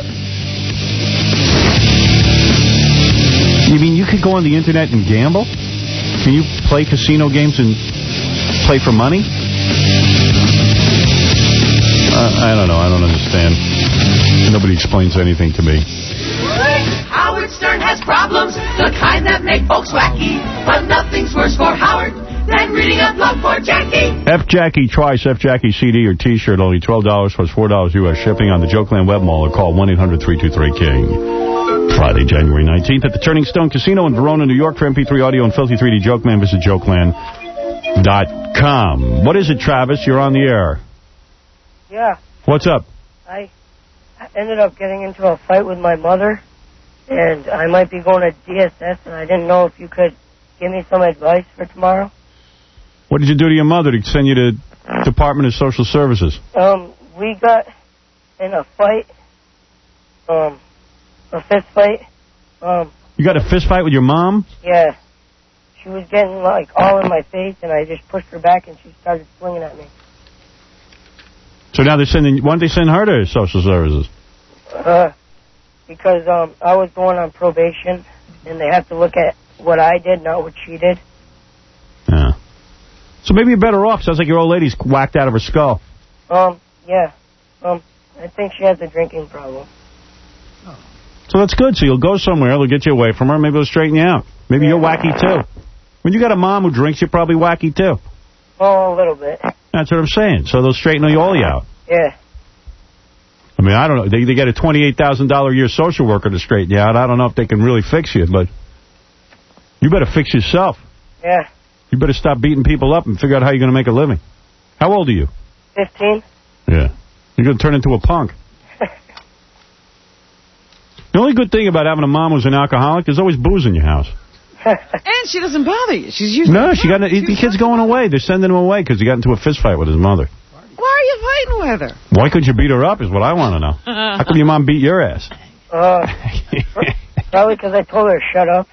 you mean you could go on the internet and gamble? Can you play casino games and play for money? Uh, I don't know. I don't understand. Nobody explains anything to me. Howard Stern has problems, the kind that make folks wacky. But nothing's worse for Howard than reading up love for Jackie. F Jackie Twice, F Jackie C D or T-shirt, only twelve dollars plus four dollars U S shipping on the Jokeland Web Mall, or call one eight hundred three two three King. Friday, January nineteenth at the Turning Stone Casino in Verona, New York. For M P three audio and Filthy three D Jokeland, visit Jokeland dot com. What is it, Travis? You're on the air. Yeah, What's up? I I ended up getting into a fight with my mother, and I might be going to D S S, and I didn't know if you could give me some advice for tomorrow. What did you do to your mother to send you to Department of Social Services? Um, we got in a fight, um, a fist fight. Um, You got a fist fight with your mom? yeah, she was getting like all in my face, and I just pushed her back, and she started swinging at me. So now they're sending, why don't they send her to Social Services? Uh, because um, I was going on probation, and they have to look at what I did, not what she did. Yeah. So maybe you're better off. Sounds like your old lady's whacked out of her skull. Um, yeah. Um, I think she has a drinking problem. So that's good. So you'll go somewhere, they'll get you away from her, maybe they'll straighten you out. Maybe you're wacky, too. When you got a mom who drinks, you're probably wacky, too. Oh, a little bit. That's what I'm saying. So they'll straighten you all you out. Yeah. I mean, I don't know. They, they get a twenty-eight thousand dollars a year social worker to straighten you out. I don't know if they can really fix you, but you better fix yourself. Yeah. You better stop beating people up and figure out how you're going to make a living. How old are you? fifteen. Yeah. You're going to turn into a punk. The only good thing about having a mom who's an alcoholic, there's always booze in your house. And she doesn't bother you. She's usually No, she got the kid's going away. They're sending him away because he got into a fist fight with his mother. Why are you fighting with her? Why couldn't you beat her up is what I want to know. How come your mom beat your ass? Uh, probably because I told her to shut up.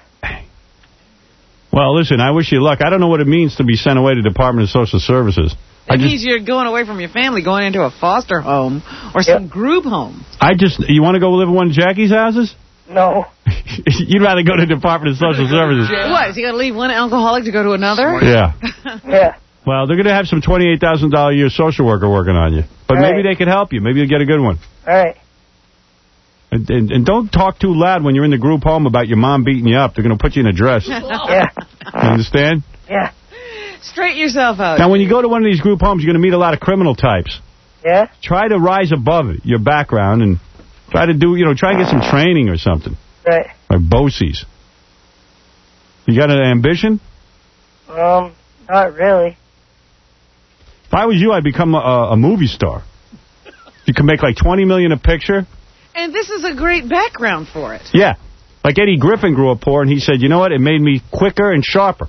Well, listen, I wish you luck. I don't know what it means to be sent away to the Department of Social Services. It I just, means you're going away from your family, going into a foster home or some group home. I just, you want to go live in one of Jackie's houses? No. You'd rather go to the Department of Social Services. What, is he going to leave one alcoholic to go to another? Yeah. Yeah. Well, they're going to have some twenty-eight thousand dollars a year social worker working on you. But All maybe right. they could help you. Maybe you'll get a good one. All right. And, and, and don't talk too loud when you're in the group home about your mom beating you up. They're going to put you in a dress. You Yeah. understand? Yeah. Straighten yourself out. Now, when you go to one of these group homes, you're going to meet a lot of criminal types. Yeah? Try to rise above it, your background, and try to do, you know, try and get some training or something. Right. Like BOCES. You got an ambition? Um, not really. If I was you, I'd become a, a movie star. You can make like twenty million dollars a picture. And this is a great background for it. Yeah. Like Eddie Griffin grew up poor, and he said, you know what? It made me quicker and sharper.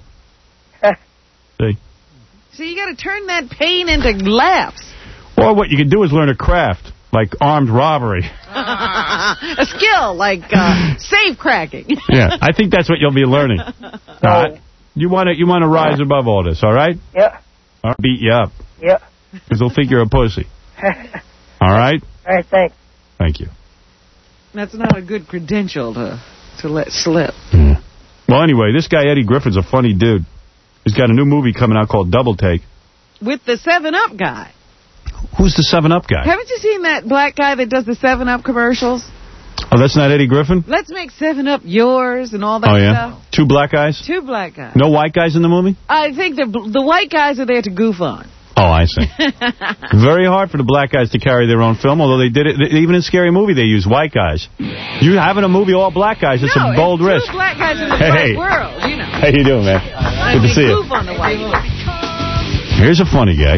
See? So you got to turn that pain into laughs. Or what you can do is learn a craft, like armed robbery. A skill like uh, safe cracking. Yeah, I think that's what you'll be learning. All right? You want to you want to rise above all this, all right? Yeah. I'll beat you up. Yeah. Because they'll think you're a pussy. All right? All right, thanks. Thank you. That's not a good credential to to let slip. Yeah. Well, anyway, this guy Eddie Griffin's a funny dude. He's got a new movie coming out called Double Take. With the seven up guy. Who's the seven up guy? Haven't you seen that black guy that does the seven up commercials? Oh, that's not Eddie Griffin? Let's make seven up yours and all that Oh, yeah? stuff. Two black guys? Two black guys. No white guys in the movie? I think the the white guys are there to goof on. Oh, I see. Very hard for the black guys to carry their own film, although they did it, even in Scary Movie, they use white guys. You having a movie all black guys, it's no, a bold it's two risk. black guys in the Hey. black world, you know. How you doing, man? And Good to they see you. goof on the white people. Here's a funny guy.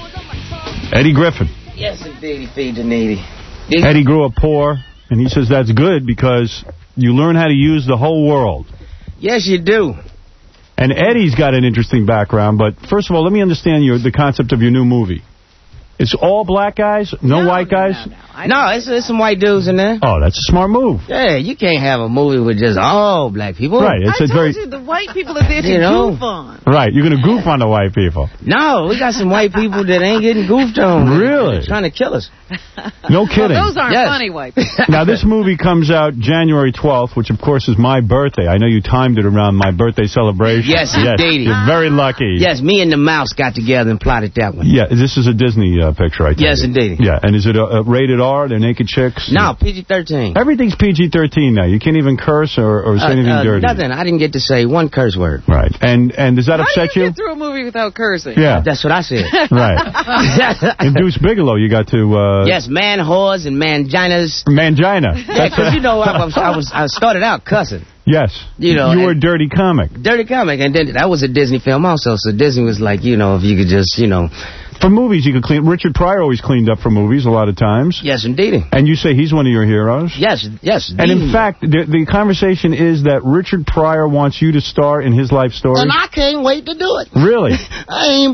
Eddie Griffin. Yes, indeed, he feeds the needy. Eddie grew up poor, and he says that's good because you learn how to use the whole world. Yes, you do. And Eddie's got an interesting background, but first of all, let me understand your the concept of your new movie. It's all black guys? No, no white guys? No, no, no. it's, it's some white dudes in there. Oh, that's a smart move. Yeah, you can't have a movie with just all black people. Right. It's I a told very... you, the white people are there to You know. goof on. Right, you're going to goof on the white people. No, we got some white people that ain't getting goofed on. Really? They're trying to kill us. No kidding. Well, those aren't Yes. funny white people. Now, this movie comes out January twelfth, which, of course, is my birthday. I know you timed it around my birthday celebration. Yes, indeed. You're very lucky. Yes, me and the mouse got together and plotted that one. Yeah, this is a Disney uh, picture, I think. Yes, indeed. Yeah, and is it a, a rated R? They're naked chicks? No, P G thirteen. Everything's P G thirteen now. You can't even curse or, or say Uh, anything uh, dirty. Nothing. I didn't get to say one curse word. Right. And and does that How upset do you you? get through a movie without cursing? Yeah. That's what I said. Right. In Deuce Bigelow, you got to... Uh, Yes, man whores and manginas. Mangina. Yeah, because, you know, I was, I was I started out cussing. Yes. You know, You were a and- dirty comic. Dirty comic, and then that was a Disney film also, so Disney was like, you know, if you could just, you know... For movies, you could clean... Richard Pryor always cleaned up for movies a lot of times. Yes, indeed. And you say he's one of your heroes? Yes, yes. And in fact, the, the conversation is that Richard Pryor wants you to star in his life story. And I can't wait to do it. Really? I ain't...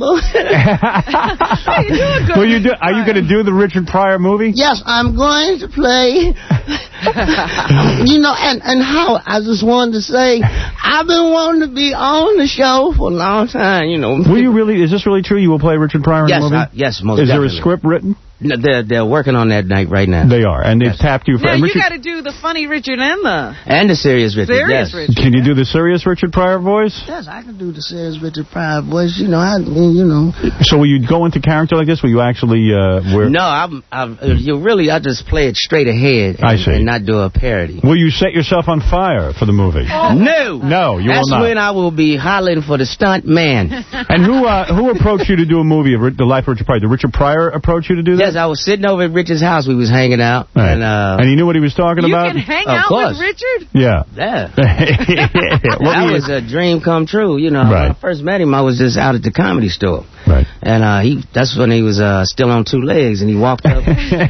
Will you do? Are you going to do the Richard Pryor movie? Yes, I'm going to play. You know, and, and how, I just wanted to say, I've been wanting to be on the show for a long time, you know. Will you really, is this really true? You will play Richard Pryor in Yes, the movie? I, yes, most Is definitely. there a script written? No, they're, they're working on that night right now. They are, and they've Yes. tapped you for... Now, and you Richard- got to do the funny Richard and the... And the serious Richard, Serious yes. Richard. Can you do the serious Richard Pryor voice? Yes, I can do the serious Richard Pryor voice. You know, I, you know. So will you go into character like this? Will you actually... Uh, wear... No, I'm, I'm, you really, I just play it straight ahead and, I see. and not do a parody. Will you set yourself on fire for the movie? No. No, you That's will not. when I will be hollering for the stunt man. And who uh, who approached you to do a movie of Ri- The Life of Richard Pryor? Did Richard Pryor approach you to do that? Yes, I was sitting over at Richard's house. We was hanging out. Right. And, uh, and he knew what he was talking You about? can hang Of out course. with Richard? Yeah. Yeah. What that were you- was a dream come true. You know, Right. when I first met him, I was just out at the Comedy Store. Right. Right. And uh, he that's when he was uh, still on two legs, and he walked up.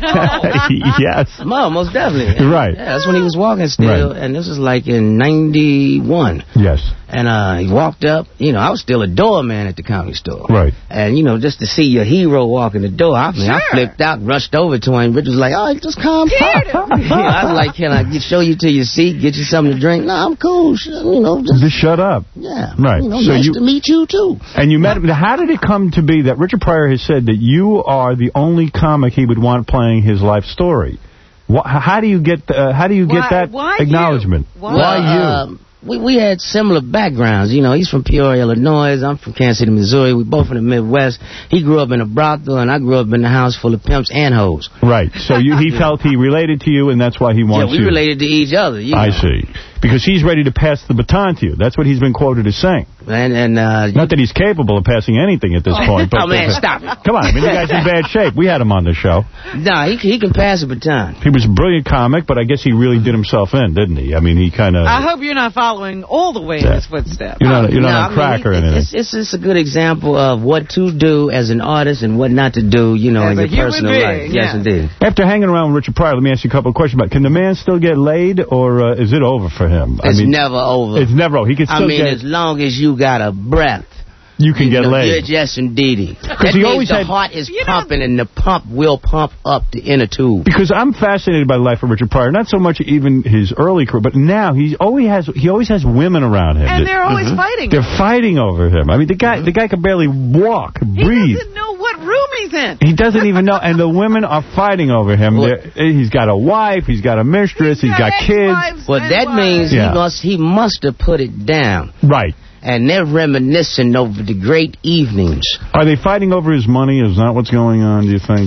Yes. No, most definitely. Right. Yeah, that's when he was walking still, Right. and this was like in ninety-one. Yes. And uh, he walked up. You know, I was still a doorman at the comedy store. Right. And, you know, just to see your hero walk in the door, I mean, I flipped out, rushed over to him. Rich was like, oh, just calm down. Yeah, I was like, can I get, show you to your seat, get you something to drink? No, I'm cool. You know, just, Just shut up. Yeah. Right. You know, so nice you, to meet you, too. And you met him. How did it come to be that Richard Pryor has said that you are the only comic he would want playing his life story? Wh how do you get uh, How do you get Why- that why acknowledgement? you? Why Well, you? uh, we, we had similar backgrounds. You know, he's from Peoria, Illinois. I'm from Kansas City, Missouri. We both in the Midwest. He grew up in a brothel, and I grew up in a house full of pimps and hoes. Right. So you, he felt he related to you, and that's why he wants Yeah, we you. related to each other. You I know. see. Because he's ready to pass the baton to you. That's what he's been quoted as saying. And, and uh, Not that he's capable of passing anything at this point. But Oh, man, stop it. Come on. I mean, the guy's in bad shape. We had him on the show. Nah, he, he can pass a baton. He was a brilliant comic, but I guess he really did himself in, didn't he? I mean, he kind of... I hope you're not following all the way in Yeah. his footsteps. You're not, you're No, not I on crack mean, or it- anything. It's, it's, it's a good example of what to do as an artist and what not to do, you know, As in a your human personal being, life. Yes, yeah. indeed. After hanging around with Richard Pryor, let me ask you a couple of questions about, can the man still get laid, or uh, is it over for him? It's never over. It's never over. He can still I mean, get... as long as you got a breath. You can get know, laid. Yes, indeedy. That he means always the had- heart is pumping, and the pump will pump up the inner tube. Because I'm fascinated by the life of Richard Pryor, not so much even his early career, but now he always has he always has women around him. And that- they're always Mhm. fighting. They're fighting over him. I mean, the guy the guy can barely walk, breathe. He doesn't know what room he's in. He doesn't even know, and the women are fighting over him. They're- He's got a wife, he's got a mistress, he's got kids. Well, that means Yeah. he must he must have put it down. Right. And they're reminiscing over the great evenings. Are they fighting over his money? Is that what's going on, do you think?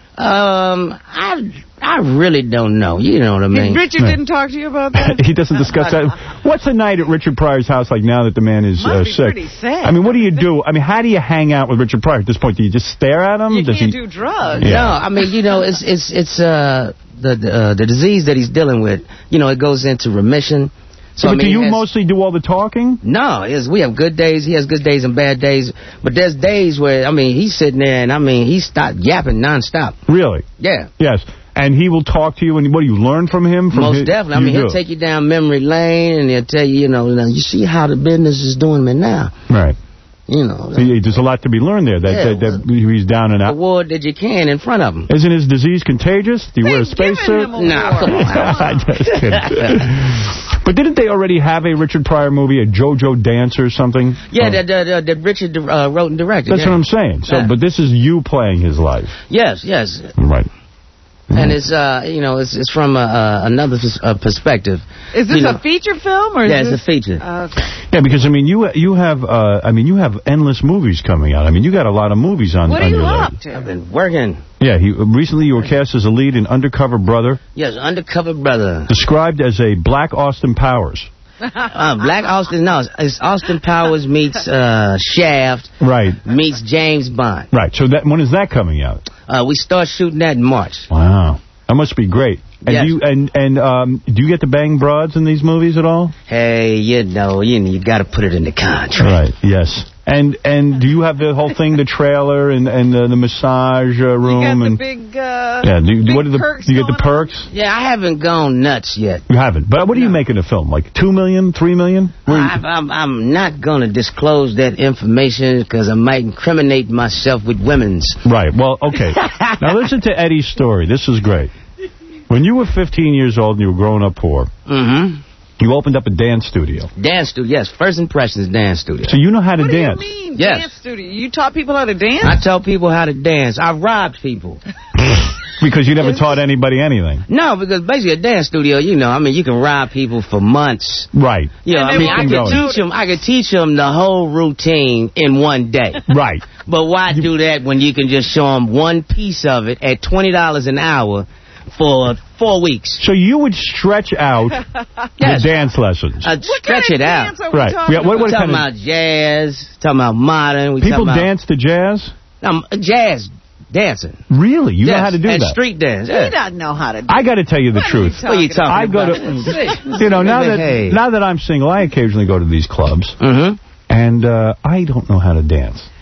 Um, I I really don't know. You know what I mean? Richard Yeah. didn't talk to you about that? He doesn't discuss that. What's a night at Richard Pryor's house like now that the man is uh, Must be sick? pretty sad. I mean, what do you do? I mean, how do you hang out with Richard Pryor at this point? Do you just stare at him? You Does can't he... do drugs. Yeah. No, I mean, you know, it's it's it's uh the the, uh, the disease that he's dealing with. You know, it goes into remission. So but I mean, do you he has- mostly do all the talking? No, it's, we have good days. He has good days and bad days. But there's days where, I mean, he's sitting there and, I mean, he stopped yapping nonstop. Really? Yeah. Yes. And he will talk to you, and what do you learn from him? From Most his, definitely. I you mean, he'll do. take you down memory lane, and he'll tell you, you know, now, you see how the business is doing me now. Right. You know. He- There's a lot to be learned there. That, Yeah, that, that he's down and out. Award that you can in front of him. Isn't his disease contagious? Do you wear a spacesuit? Nah, come on. I'm just kidding. But didn't they already have a Richard Pryor movie, a JoJo Dance or something? Yeah, Oh, that, that, that Richard uh, wrote and directed. That's yeah. what I'm saying. So, Yeah. But this is you playing his life. Yes, yes. Right. And it's, uh, you know, it's, it's from uh, uh, another pers- uh, perspective. Is this You know, a feature film? or Yeah, is it's a this... feature. Uh, okay. Yeah, because I mean, you you have uh, I mean, you have endless movies coming out. I mean, you got a lot of movies on. What are on you your up list. to? I've been working. Yeah, he recently you were cast as a lead in Undercover Brother, Yes, Undercover Brother. described as a Black Austin Powers. Uh, Black Austin, no, it's Austin Powers meets uh, Shaft, Right. meets James Bond. Right. So that when is that coming out? Uh, we start shooting that in March. Wow. That must be great. And Yes. do you and and um do you get to bang broads in these movies at all? Hey, you know, you, you got to put it in the contract. Right. Yes. And and do you have the whole thing, the trailer and and the, the massage uh, room You got the and big, uh, yeah? Do, you- big what are the perks do you get the going on? perks? Yeah, I haven't gone nuts yet. You haven't. But what do you make in a film? Like two million, three million? Where you- I, I'm, I'm not going to disclose that information because I might incriminate myself with women's. Right. Well, okay. Now listen to Eddie's story. This is great. When you were fifteen years old and you were growing up poor, Mm-hmm. you opened up a dance studio. Dance studio, yes. First Impressions Dance Studio. So you know how to What dance. do you mean, Yes. dance studio? You taught people how to dance? I tell people how to dance. I robbed people. Because you never taught anybody anything. No, because basically a dance studio, you know, I mean, you can rob people for months. Right. You know, And I they mean, I won't could know. teach them. I could teach them the whole routine in one day. Right. But why do that when you can just show them one piece of it at twenty dollars an hour for four weeks? So you would stretch out Yes. the dance lessons. I'd stretch it out. Right. Yeah, what, what We're talking kind of about jazz, talking about modern. We people talking about, dance to jazz? Um, jazz dancing. Really? You yes, know how to do and that? street dance. He Yeah. doesn't know how to do I got to tell you the What are truth. you What are you talking I go about? to, you know, now that Hey. now that I'm single, I occasionally go to these clubs, Mm-hmm. and uh, I don't know how to dance.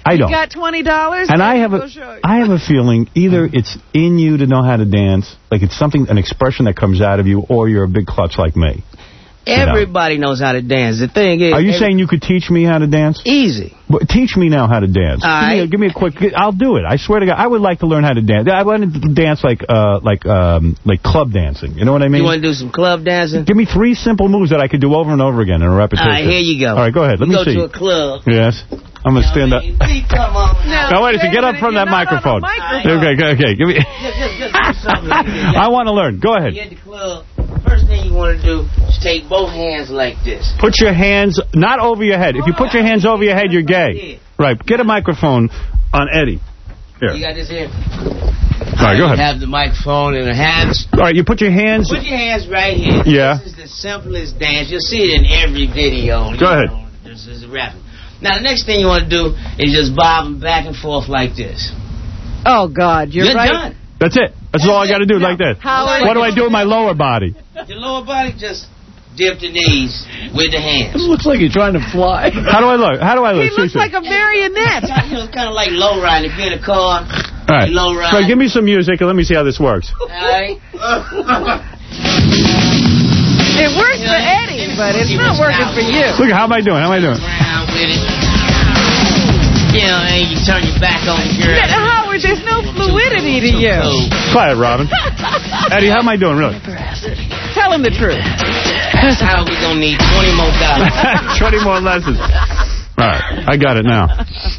I don't. You got twenty dollars? And I have a, I have a feeling either it's in you to know how to dance, like it's something, an expression that comes out of you, or you're a big klutz like me. Everybody knows how to dance. The thing is... Are you saying you could teach me how to dance? Easy. Well, teach me now how to dance. All give, me a, right. give me a quick... I'll do it. I swear to God. I would like to learn how to dance. I want to dance like uh, like um, like club dancing. You know what I mean? You want to do some club dancing? Give me three simple moves that I could do over and over again in a repetition. All right, here you go. All right, go ahead. Let you me go see. Go to a club. Yes. I'm going to stand up. Come on. Now, wait a second. Get up from that microphone. microphone. Okay, okay, okay. Give me... Just, just, just do something like this. I want to learn. Go ahead. You're at the club. First thing you want to do is take both hands like this. Put your hands not over your head. If you put your hands over your head, you're gay. Right. Get a microphone on Eddie. Here. You got this here? All right, go ahead. You have the microphone in the hands. All right, you put your hands... Put your hands right here. Yeah. This is the simplest dance. You'll see it in every video. Go ahead. Know, this is rapping. Now, the next thing you want to do is just bob them back and forth like this. Oh, God, you're, You're right. done. That's it. That's, That's all I got to do, no. like that. Howard, what do I do with my lower body? Your lower body, just dip the knees with the hands. It looks like you're trying to fly. How do I look? How do I look? He looks like a marionette. You know, it's kind of like low riding. If you're in a car, all right. low ride. So give me some music and let me see how this works. All right. It works for Eddie, but it's not working for you. Look, how am I doing? How am I doing? Around with it. You know, and you turn your back on the girl. Yeah, Howard, there's no fluidity to you. Quiet, Robin. Eddie, how am I doing, really? Tell him the truth. That's how we're going to need twenty more dollars. twenty more lessons. All right, I got it now.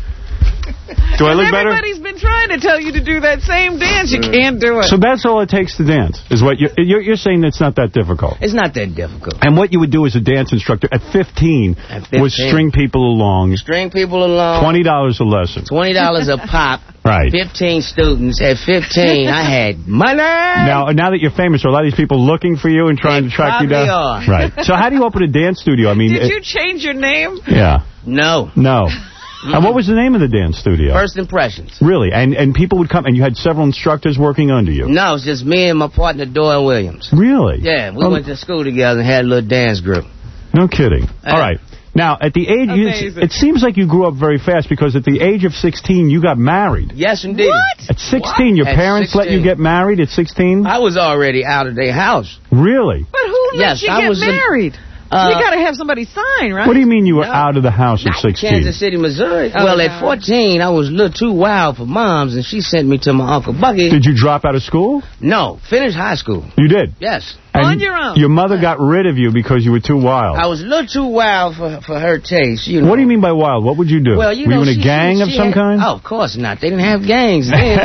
Do I look better? Everybody's been trying to tell you to do that same dance. You can't do it. So that's all it takes to dance, is what you're, you're, you're saying it's not that difficult. It's not that difficult. And what you would do as a dance instructor at fifteen, at fifteen was string people along. String people along. twenty dollars a lesson. twenty dollars a pop. Right. fifteen students. At fifteen, I had money. Now, now that you're famous, are a lot of these people looking for you and trying they to track you down? Are. Right. So how do you open a dance studio? I mean, Did it, you change your name? Yeah. No. No. Mm-hmm. And what was the name of the dance studio? First Impressions. Really? And and people would come, and you had several instructors working under you? No, it was just me and my partner, Doyle Williams. Really? Yeah, we um, went to school together and had a little dance group. No kidding. Uh, All right. Now, at the age, you, it seems like you grew up very fast, because at the age of sixteen, you got married. Yes, indeed. What? At sixteen, your At parents sixteen. let you get married at sixteen? I was already out of their house. Really? But who let yes, you I get was married? Uh, you got to have somebody sign, right? What do you mean you were No. out of the house at Not sixteen? Kansas City, Missouri. Oh, well, no. at fourteen, I was a little too wild for moms, and she sent me to my Uncle Bucky. Did you drop out of school? No, finished high school. You did? Yes. And on your own? Your mother got rid of you because you were too wild. I was a little too wild for for her taste. You know. What do you mean by wild? What would you do? Well, you were know, you in a she, gang she, of she some had, kind? Oh, of course not. They didn't have gangs then.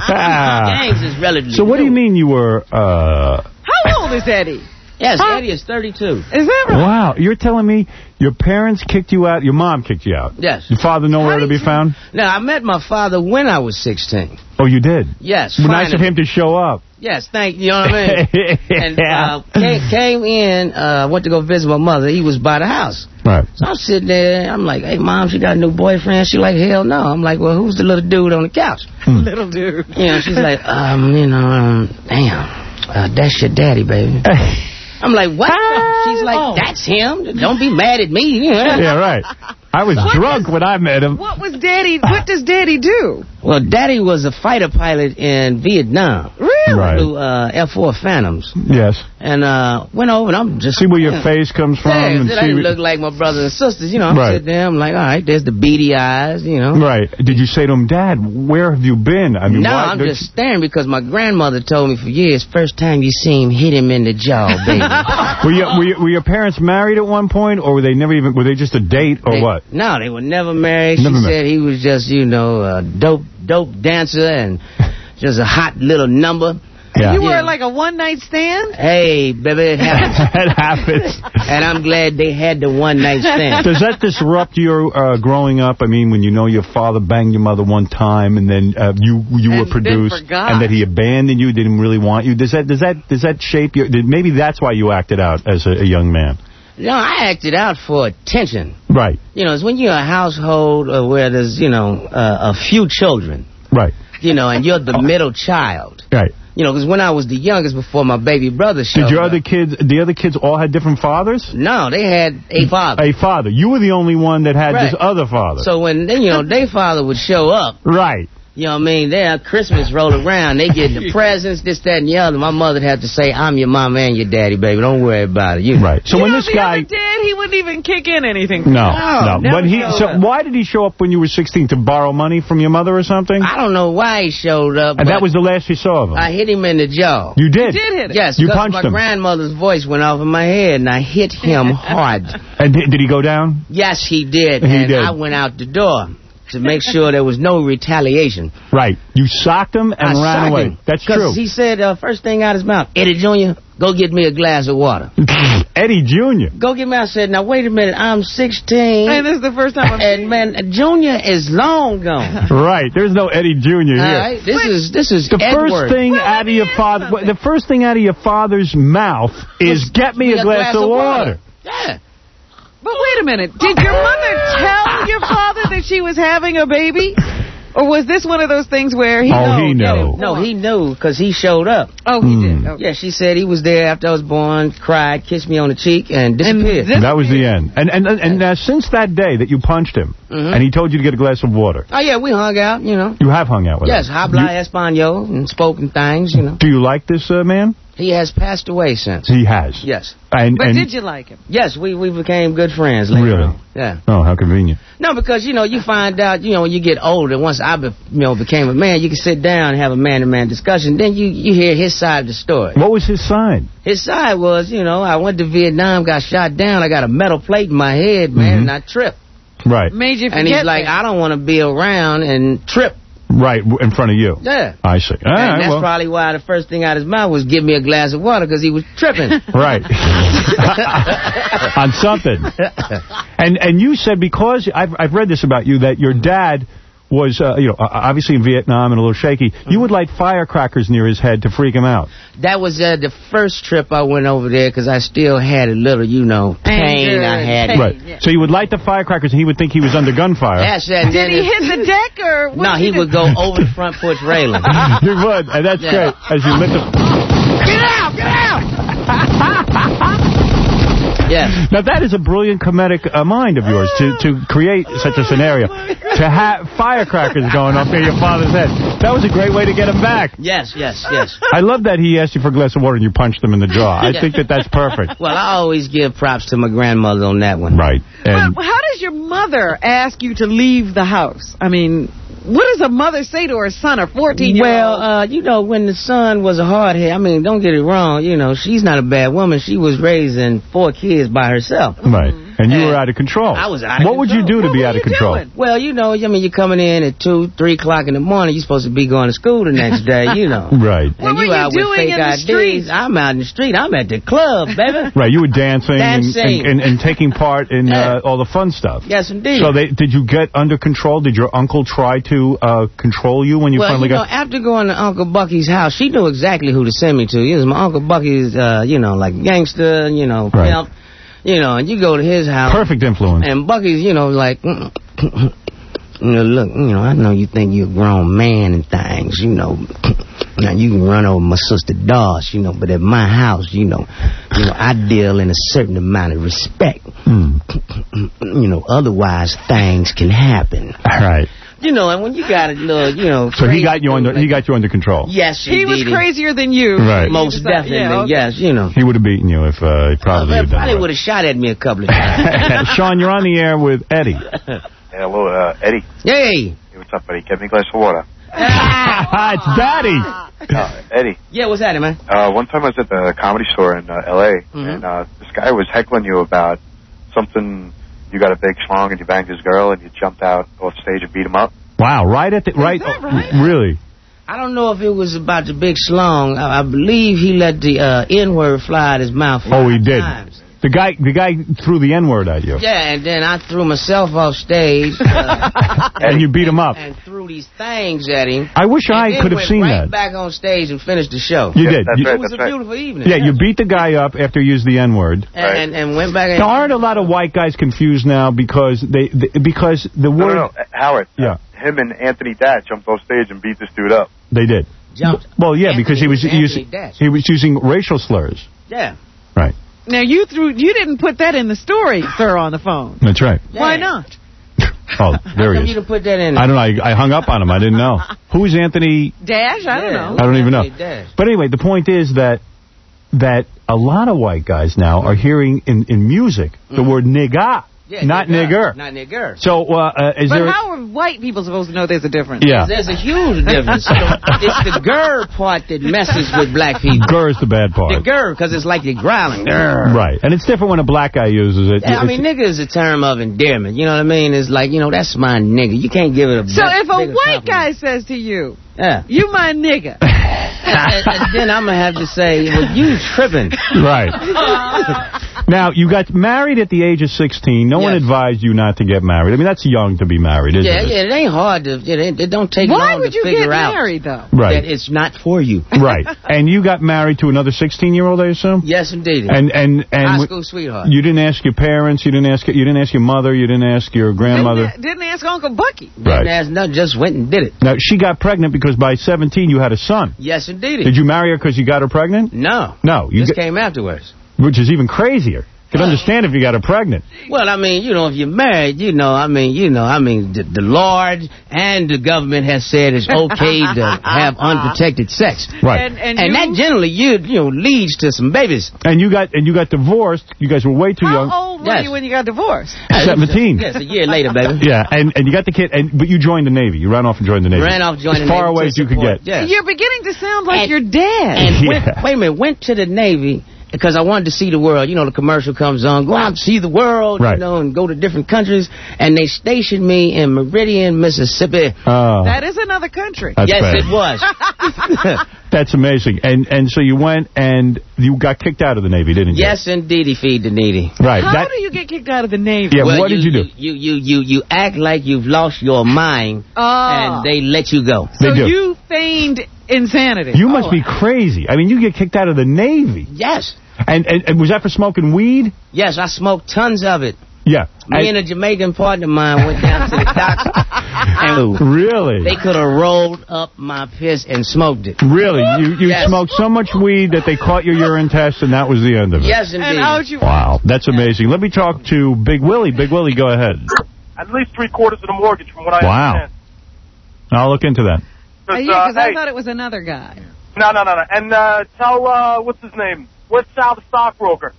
Gangs is relatively So what do you new. mean you were... Uh... How old is Eddie? Yes, huh? Eddie is thirty-two. Is that right? Wow. You're telling me your parents kicked you out, your mom kicked you out? Yes. Your father nowhere to be you... found? Now, I met my father when I was sixteen. Oh, you did? Yes. Well, nice of finally. him to show up. Yes, thank you. You know what I mean? And Yeah. uh, came, came in, uh, went to go visit my mother. He was by the house. Right. So I'm sitting there. I'm like, hey, Mom, she got a new boyfriend. She like, hell no. I'm like, well, who's the little dude on the couch? Hmm. Little dude. You know, she's like, um, you know, um, damn, uh, that's your daddy, baby. I'm like, what? She's like, Oh. that's him. Don't be mad at me. You know? Yeah, right. I was What drunk is- when I met him. What was Daddy? What does Daddy do? Well, Daddy was a fighter pilot in Vietnam. Really? Right. Flew uh, F four Phantoms. Yes. And uh, went over, and I'm just... See where your face comes from. Yeah, and they see look like my brothers and sisters. You know, I'm Right. sitting there, I'm like, all right, there's the beady eyes, you know. Right. Did you say to him, Dad, where have you been? I mean, No, why, I'm just staring because my grandmother told me for years, first time you see him, hit him in the jaw, baby. were, you, were, you, were your parents married at one point, or were they never even? Were they just a date, or They- what? No, they were never married. Never she married. said he was just, you know, a dope, dope dancer and just a hot little number. Yeah. You were Yeah. like a one-night stand? Hey, baby, it happens. It happens. And I'm glad they had the one-night stand. Does that disrupt your uh, growing up? I mean, when you know your father banged your mother one time, and then uh, you you And were then produced, forgot. and that he abandoned you, didn't really want you. Does that does that does that shape your? Did, maybe that's why you acted out as a, a young man. No, I acted out for attention. Right. You know, it's when you're a household uh, where there's, you know, uh, a few children, Right. you know, and you're the middle child. Right. You know, because when I was the youngest before my baby brother showed Did your up, other kids, the other kids all had different fathers? No, they had a father. A father. You were the only one that had Right. this other father. So when, they, you know, their father would show up. Right. You know what I mean? There, Christmas roll around. They get the presents, this, that, and the other. My mother'd have to say, I'm your mama and your daddy, baby. Don't worry about it. You Right. So you when know, this if guy... he ever did, he wouldn't even kick in anything. No, No, no. But he. showed So up. why did he show up when you were sixteen? To borrow money from your mother or something? I don't know why he showed up. And but that was the last you saw of him? I hit him in the jaw. You did? You did hit him. Yes, You because punched my him. grandmother's voice went off in my head, and I hit him hard. And did, did he go down? Yes, he did. He and did. I went out the door to make sure there was no retaliation. Right. You socked him and I ran socked away. him, That's true. Because he said, uh, first thing out his mouth, Eddie Junior, go get me a glass of water. Eddie Junior Go get me. I said, now, wait a minute. I'm sixteen. And this is the first time I'm And, man, Junior is long gone. Right. There's no Eddie Junior All here. right? This is this is The Edward. first thing Well, out of your me father, something. the first thing out of your father's mouth is get me a glass, of water. Yeah. But wait a minute. Did your mother tell your father that she was having a baby? Or was this one of those things where he Oh, know, he get knew. it No, warm? he knew because he showed up. Oh, he Hmm. did. Okay. Yeah, she said he was there after I was born, cried, kissed me on the cheek, and disappeared. this- That was the end. And and and, and uh, since that day that you punched him, Mhm. and he told you to get a glass of water, Oh, yeah, we hung out, you know. you have hung out with Yes, him. habla You- español and spoken things, you know. Do you like this uh, man? He has passed away since. He has. Yes. And, But and did you like him? Yes, we, we became good friends later Really? on. Yeah. Oh, how convenient. No, because, you know, you find out, you know, when you get older, once I, be, you know, became a man, you can sit down and have a man-to-man discussion. Then you, you hear his side of the story. What was his side? His side was, you know, I went to Vietnam, got shot down, I got a metal plate in my head, man, Mhm. and I tripped. Right. Made you forget And he's like, that. I don't want to be around and trip. Right, w- in front of you. Yeah. I see. All and right, that's well. probably why the first thing out of his mouth was give me a glass of water because he was tripping. Right. On something. And and you said because, I've, I've read this about you, that your dad was, uh, you know, obviously in Vietnam and a little shaky. You would light firecrackers near his head to freak him out. That was uh, the first trip I went over there because I still had a little, you know, pain Anger I and had. pain. Right. yeah. So you would light the firecrackers and he would think he was under gunfire. That's that. Did he hit the deck or what No, did he would go over the front porch railing. You would, and that's Yeah. great. As you lit the... Get out! Get out! Yeah. Now, that is a brilliant comedic uh, mind of yours, to, to create such a scenario. To have firecrackers going off near your father's head. That was a great way to get him back. Yes, yes, yes. I love that he asked you for a glass of water and you punched him in the jaw. I Yeah. think that that's perfect. Well, I always give props to my grandmother on that one. Right. And But how does your mother ask you to leave the house? I mean, what does a mother say to her son, or fourteen-year-old? Well, uh, you know, when the son was a hardhead, I mean, don't get it wrong, you know, she's not a bad woman. She was raising four kids by herself. right. And you were out of control. I was out of What would you do to control. be What out were of you control? doing? Well, you know, I mean, you're coming in at two, three o'clock in the morning. You're supposed to be going to school the next day, you know. Right. What and were you you out with doing fake in the I Ds. street? I'm out in the street. I'm at the club, baby. Right. You were dancing, and, Dancing. and, and, and taking part in uh, all the fun stuff. Yes, indeed. So they, did you get under control? Did your uncle try to uh, control you when you well, finally you know, got... after going to Uncle Bucky's house, she knew exactly who to send me to. You know, my Uncle Bucky's, uh, you know, like gangster, you know, Right. pimp. You know, and you go to his house. Perfect influence. And Bucky's, you know, like, mm, you know, look, you know, I know you think you're a grown man and things, you know. Now, you can run over my sister Doss, you know, but at my house, you know, you know, I deal in a certain amount of respect. Hmm. You know, otherwise things can happen. Right. You know, and when you got a little, you know... So he got you under like, he got you under control. Yes, he was indeed. crazier than you. Right. Most definitely, Yeah, okay. yes, you know. He would have beaten you if uh, he probably Well, had done probably that. would have shot at me a couple of times. Sean, you're on the air with Eddie. Hey, hello, uh, Eddie. Hey. Hey, what's up, buddy? Get me a glass of water. It's Daddy. Uh, Eddie. Yeah, what's happening, man? Uh, one time I was at the comedy store in uh, L A, Mm-hmm. and uh, this guy was heckling you about something. You got a big schlong and you banged his girl, and you jumped out off stage and beat him up. Wow, right at the... right, right? Really? I don't know if it was about the big schlong. I, I believe he let the uh, N-word fly out his mouth five Oh, he did. times. The guy the guy threw the N-word at you. Yeah, and then I threw myself off stage. Uh, And you beat him up. and threw these things at him. I wish and I then could have went seen right that. back on stage and finished the show. You Yeah, did. that's You- right, It was that's a right. beautiful evening. Yeah, you beat the guy up after you used the N-word. And, and, and went back and... Now, aren't a lot of white guys confused now because they, they because the No, word... no, no, Howard. Yeah. Him and Anthony Datt jumped off stage and beat this dude up. They did. Jumped. Well, yeah, Anthony because he was, was Anthony using, Dash. he was using racial slurs. Yeah. Right. Now, you threw, you didn't put that in the story, sir, on the phone. That's right. Why not? Oh, there he How come is. you can put that in? I don't know. I, I hung up on him. I didn't know. Who is Anthony? Dash? I don't know. I don't even know. Anthony Dash. But anyway, the point is that that a lot of white guys now are hearing in, in music the word nigga, Yeah, not nigger. nigger. Not nigger. So, uh, uh, is But there... how are white people supposed to know there's a difference? Yeah. There's a huge difference. It's the grr part that messes with black people. Grr is the bad part. The grr, because it's like you're growling. Grr. Right. And it's different when a black guy uses it. Yeah, I mean, nigga is a term of endearment. You know what I mean? It's like, you know, that's my nigga. You can't give it a So big- if a bigger white compliment. guy says to you, Yeah. you my nigga. and, and then I'm going to have to say, well, you tripping. Right. Now, you got married at the age of sixteen. No one Yes. advised you not to get married. I mean, that's young to be married, isn't Yeah, it? yeah, it ain't hard to, it, it don't take Why long would to you figure get out married, though? Right. that it's not for you. Right. And you got married to another sixteen-year-old, I assume? Yes, indeed. And and and High w- school sweetheart. you didn't ask your parents, you didn't ask you didn't ask your mother, you didn't ask your grandmother. Didn't, didn't ask Uncle Bucky. Right. Didn't ask nothing, just went and did it. Now, she got pregnant because by seventeen you had a son. Yes, indeed. Did you marry her because you got her pregnant? No. No. You This get- came afterwards. which is even crazier. Could understand if you got her pregnant. Well, I mean, you know, if you're married, you know, I mean, you know, I mean, the, the Lord and the government has said it's okay to have unprotected sex. Right. And, and, And you, that generally, you you know, leads to some babies. And you got and you got divorced. You guys were way too young. how old were Yes. you when you got divorced? seventeen. Yes, a year later, baby. Yeah, and, and you got the kid, and but you joined the Navy. You ran off and joined the Navy. Ran off, joined as the far Navy away to as you could support. get. Yes. You're beginning to sound like And- your dad. And Yeah. went, wait a minute, went to the Navy because I wanted to see the world. You know, the commercial comes on, go out and see the world, Right. you know, and go to different countries. And they stationed me in Meridian, Mississippi. Oh, That is another country. that's yes, bad. it was. That's amazing. And and so you went and you got kicked out of the Navy, didn't you? Yes, indeedy, feed the needy. Right. How that, do you get kicked out of the Navy? Yeah, Well, what did you do? You, you, you, you act like you've lost your mind, Oh. and they let you go. They so do. you feigned insanity. You must be crazy. I mean, you get kicked out of the Navy. Yes. And, and, and was that for smoking weed? Yes, I smoked tons of it. Yeah. Me and a Jamaican partner of mine went down to the docks, and Really? they could have rolled up my piss and smoked it. Really? You you Yes. smoked so much weed that they caught your urine test, and that was the end of it. Yes, indeed. And how'd you... Wow, that's amazing. Let me talk to Big Willie. Big Willie, go ahead. At least three quarters of the mortgage, from what I Wow. understand. I'll look into that. Uh, Cause, yeah, uh, because I hey, thought it was another guy. no, no, no, no. And uh, tell uh, what's his name? What's Sal the stockbroker?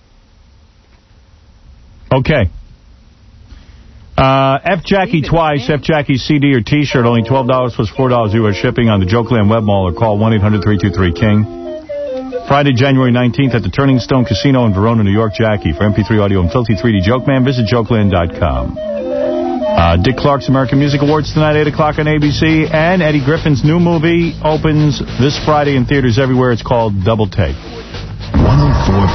Okay. Uh, F Jackie twice, F Jackie C D or T-shirt, only twelve dollars plus four dollars U S shipping on the Jokeland Web Mall, or call one eight hundred three two three King. Friday, January nineteenth at the Turning Stone Casino in Verona, New York. Jackie. For M P three audio and Filthy three D Joke Man, visit jokeland dot com. Uh, Dick Clark's American Music Awards tonight, eight o'clock on A B C. And Eddie Griffin's new movie opens this Friday in theaters everywhere. It's called Double Take. one oh four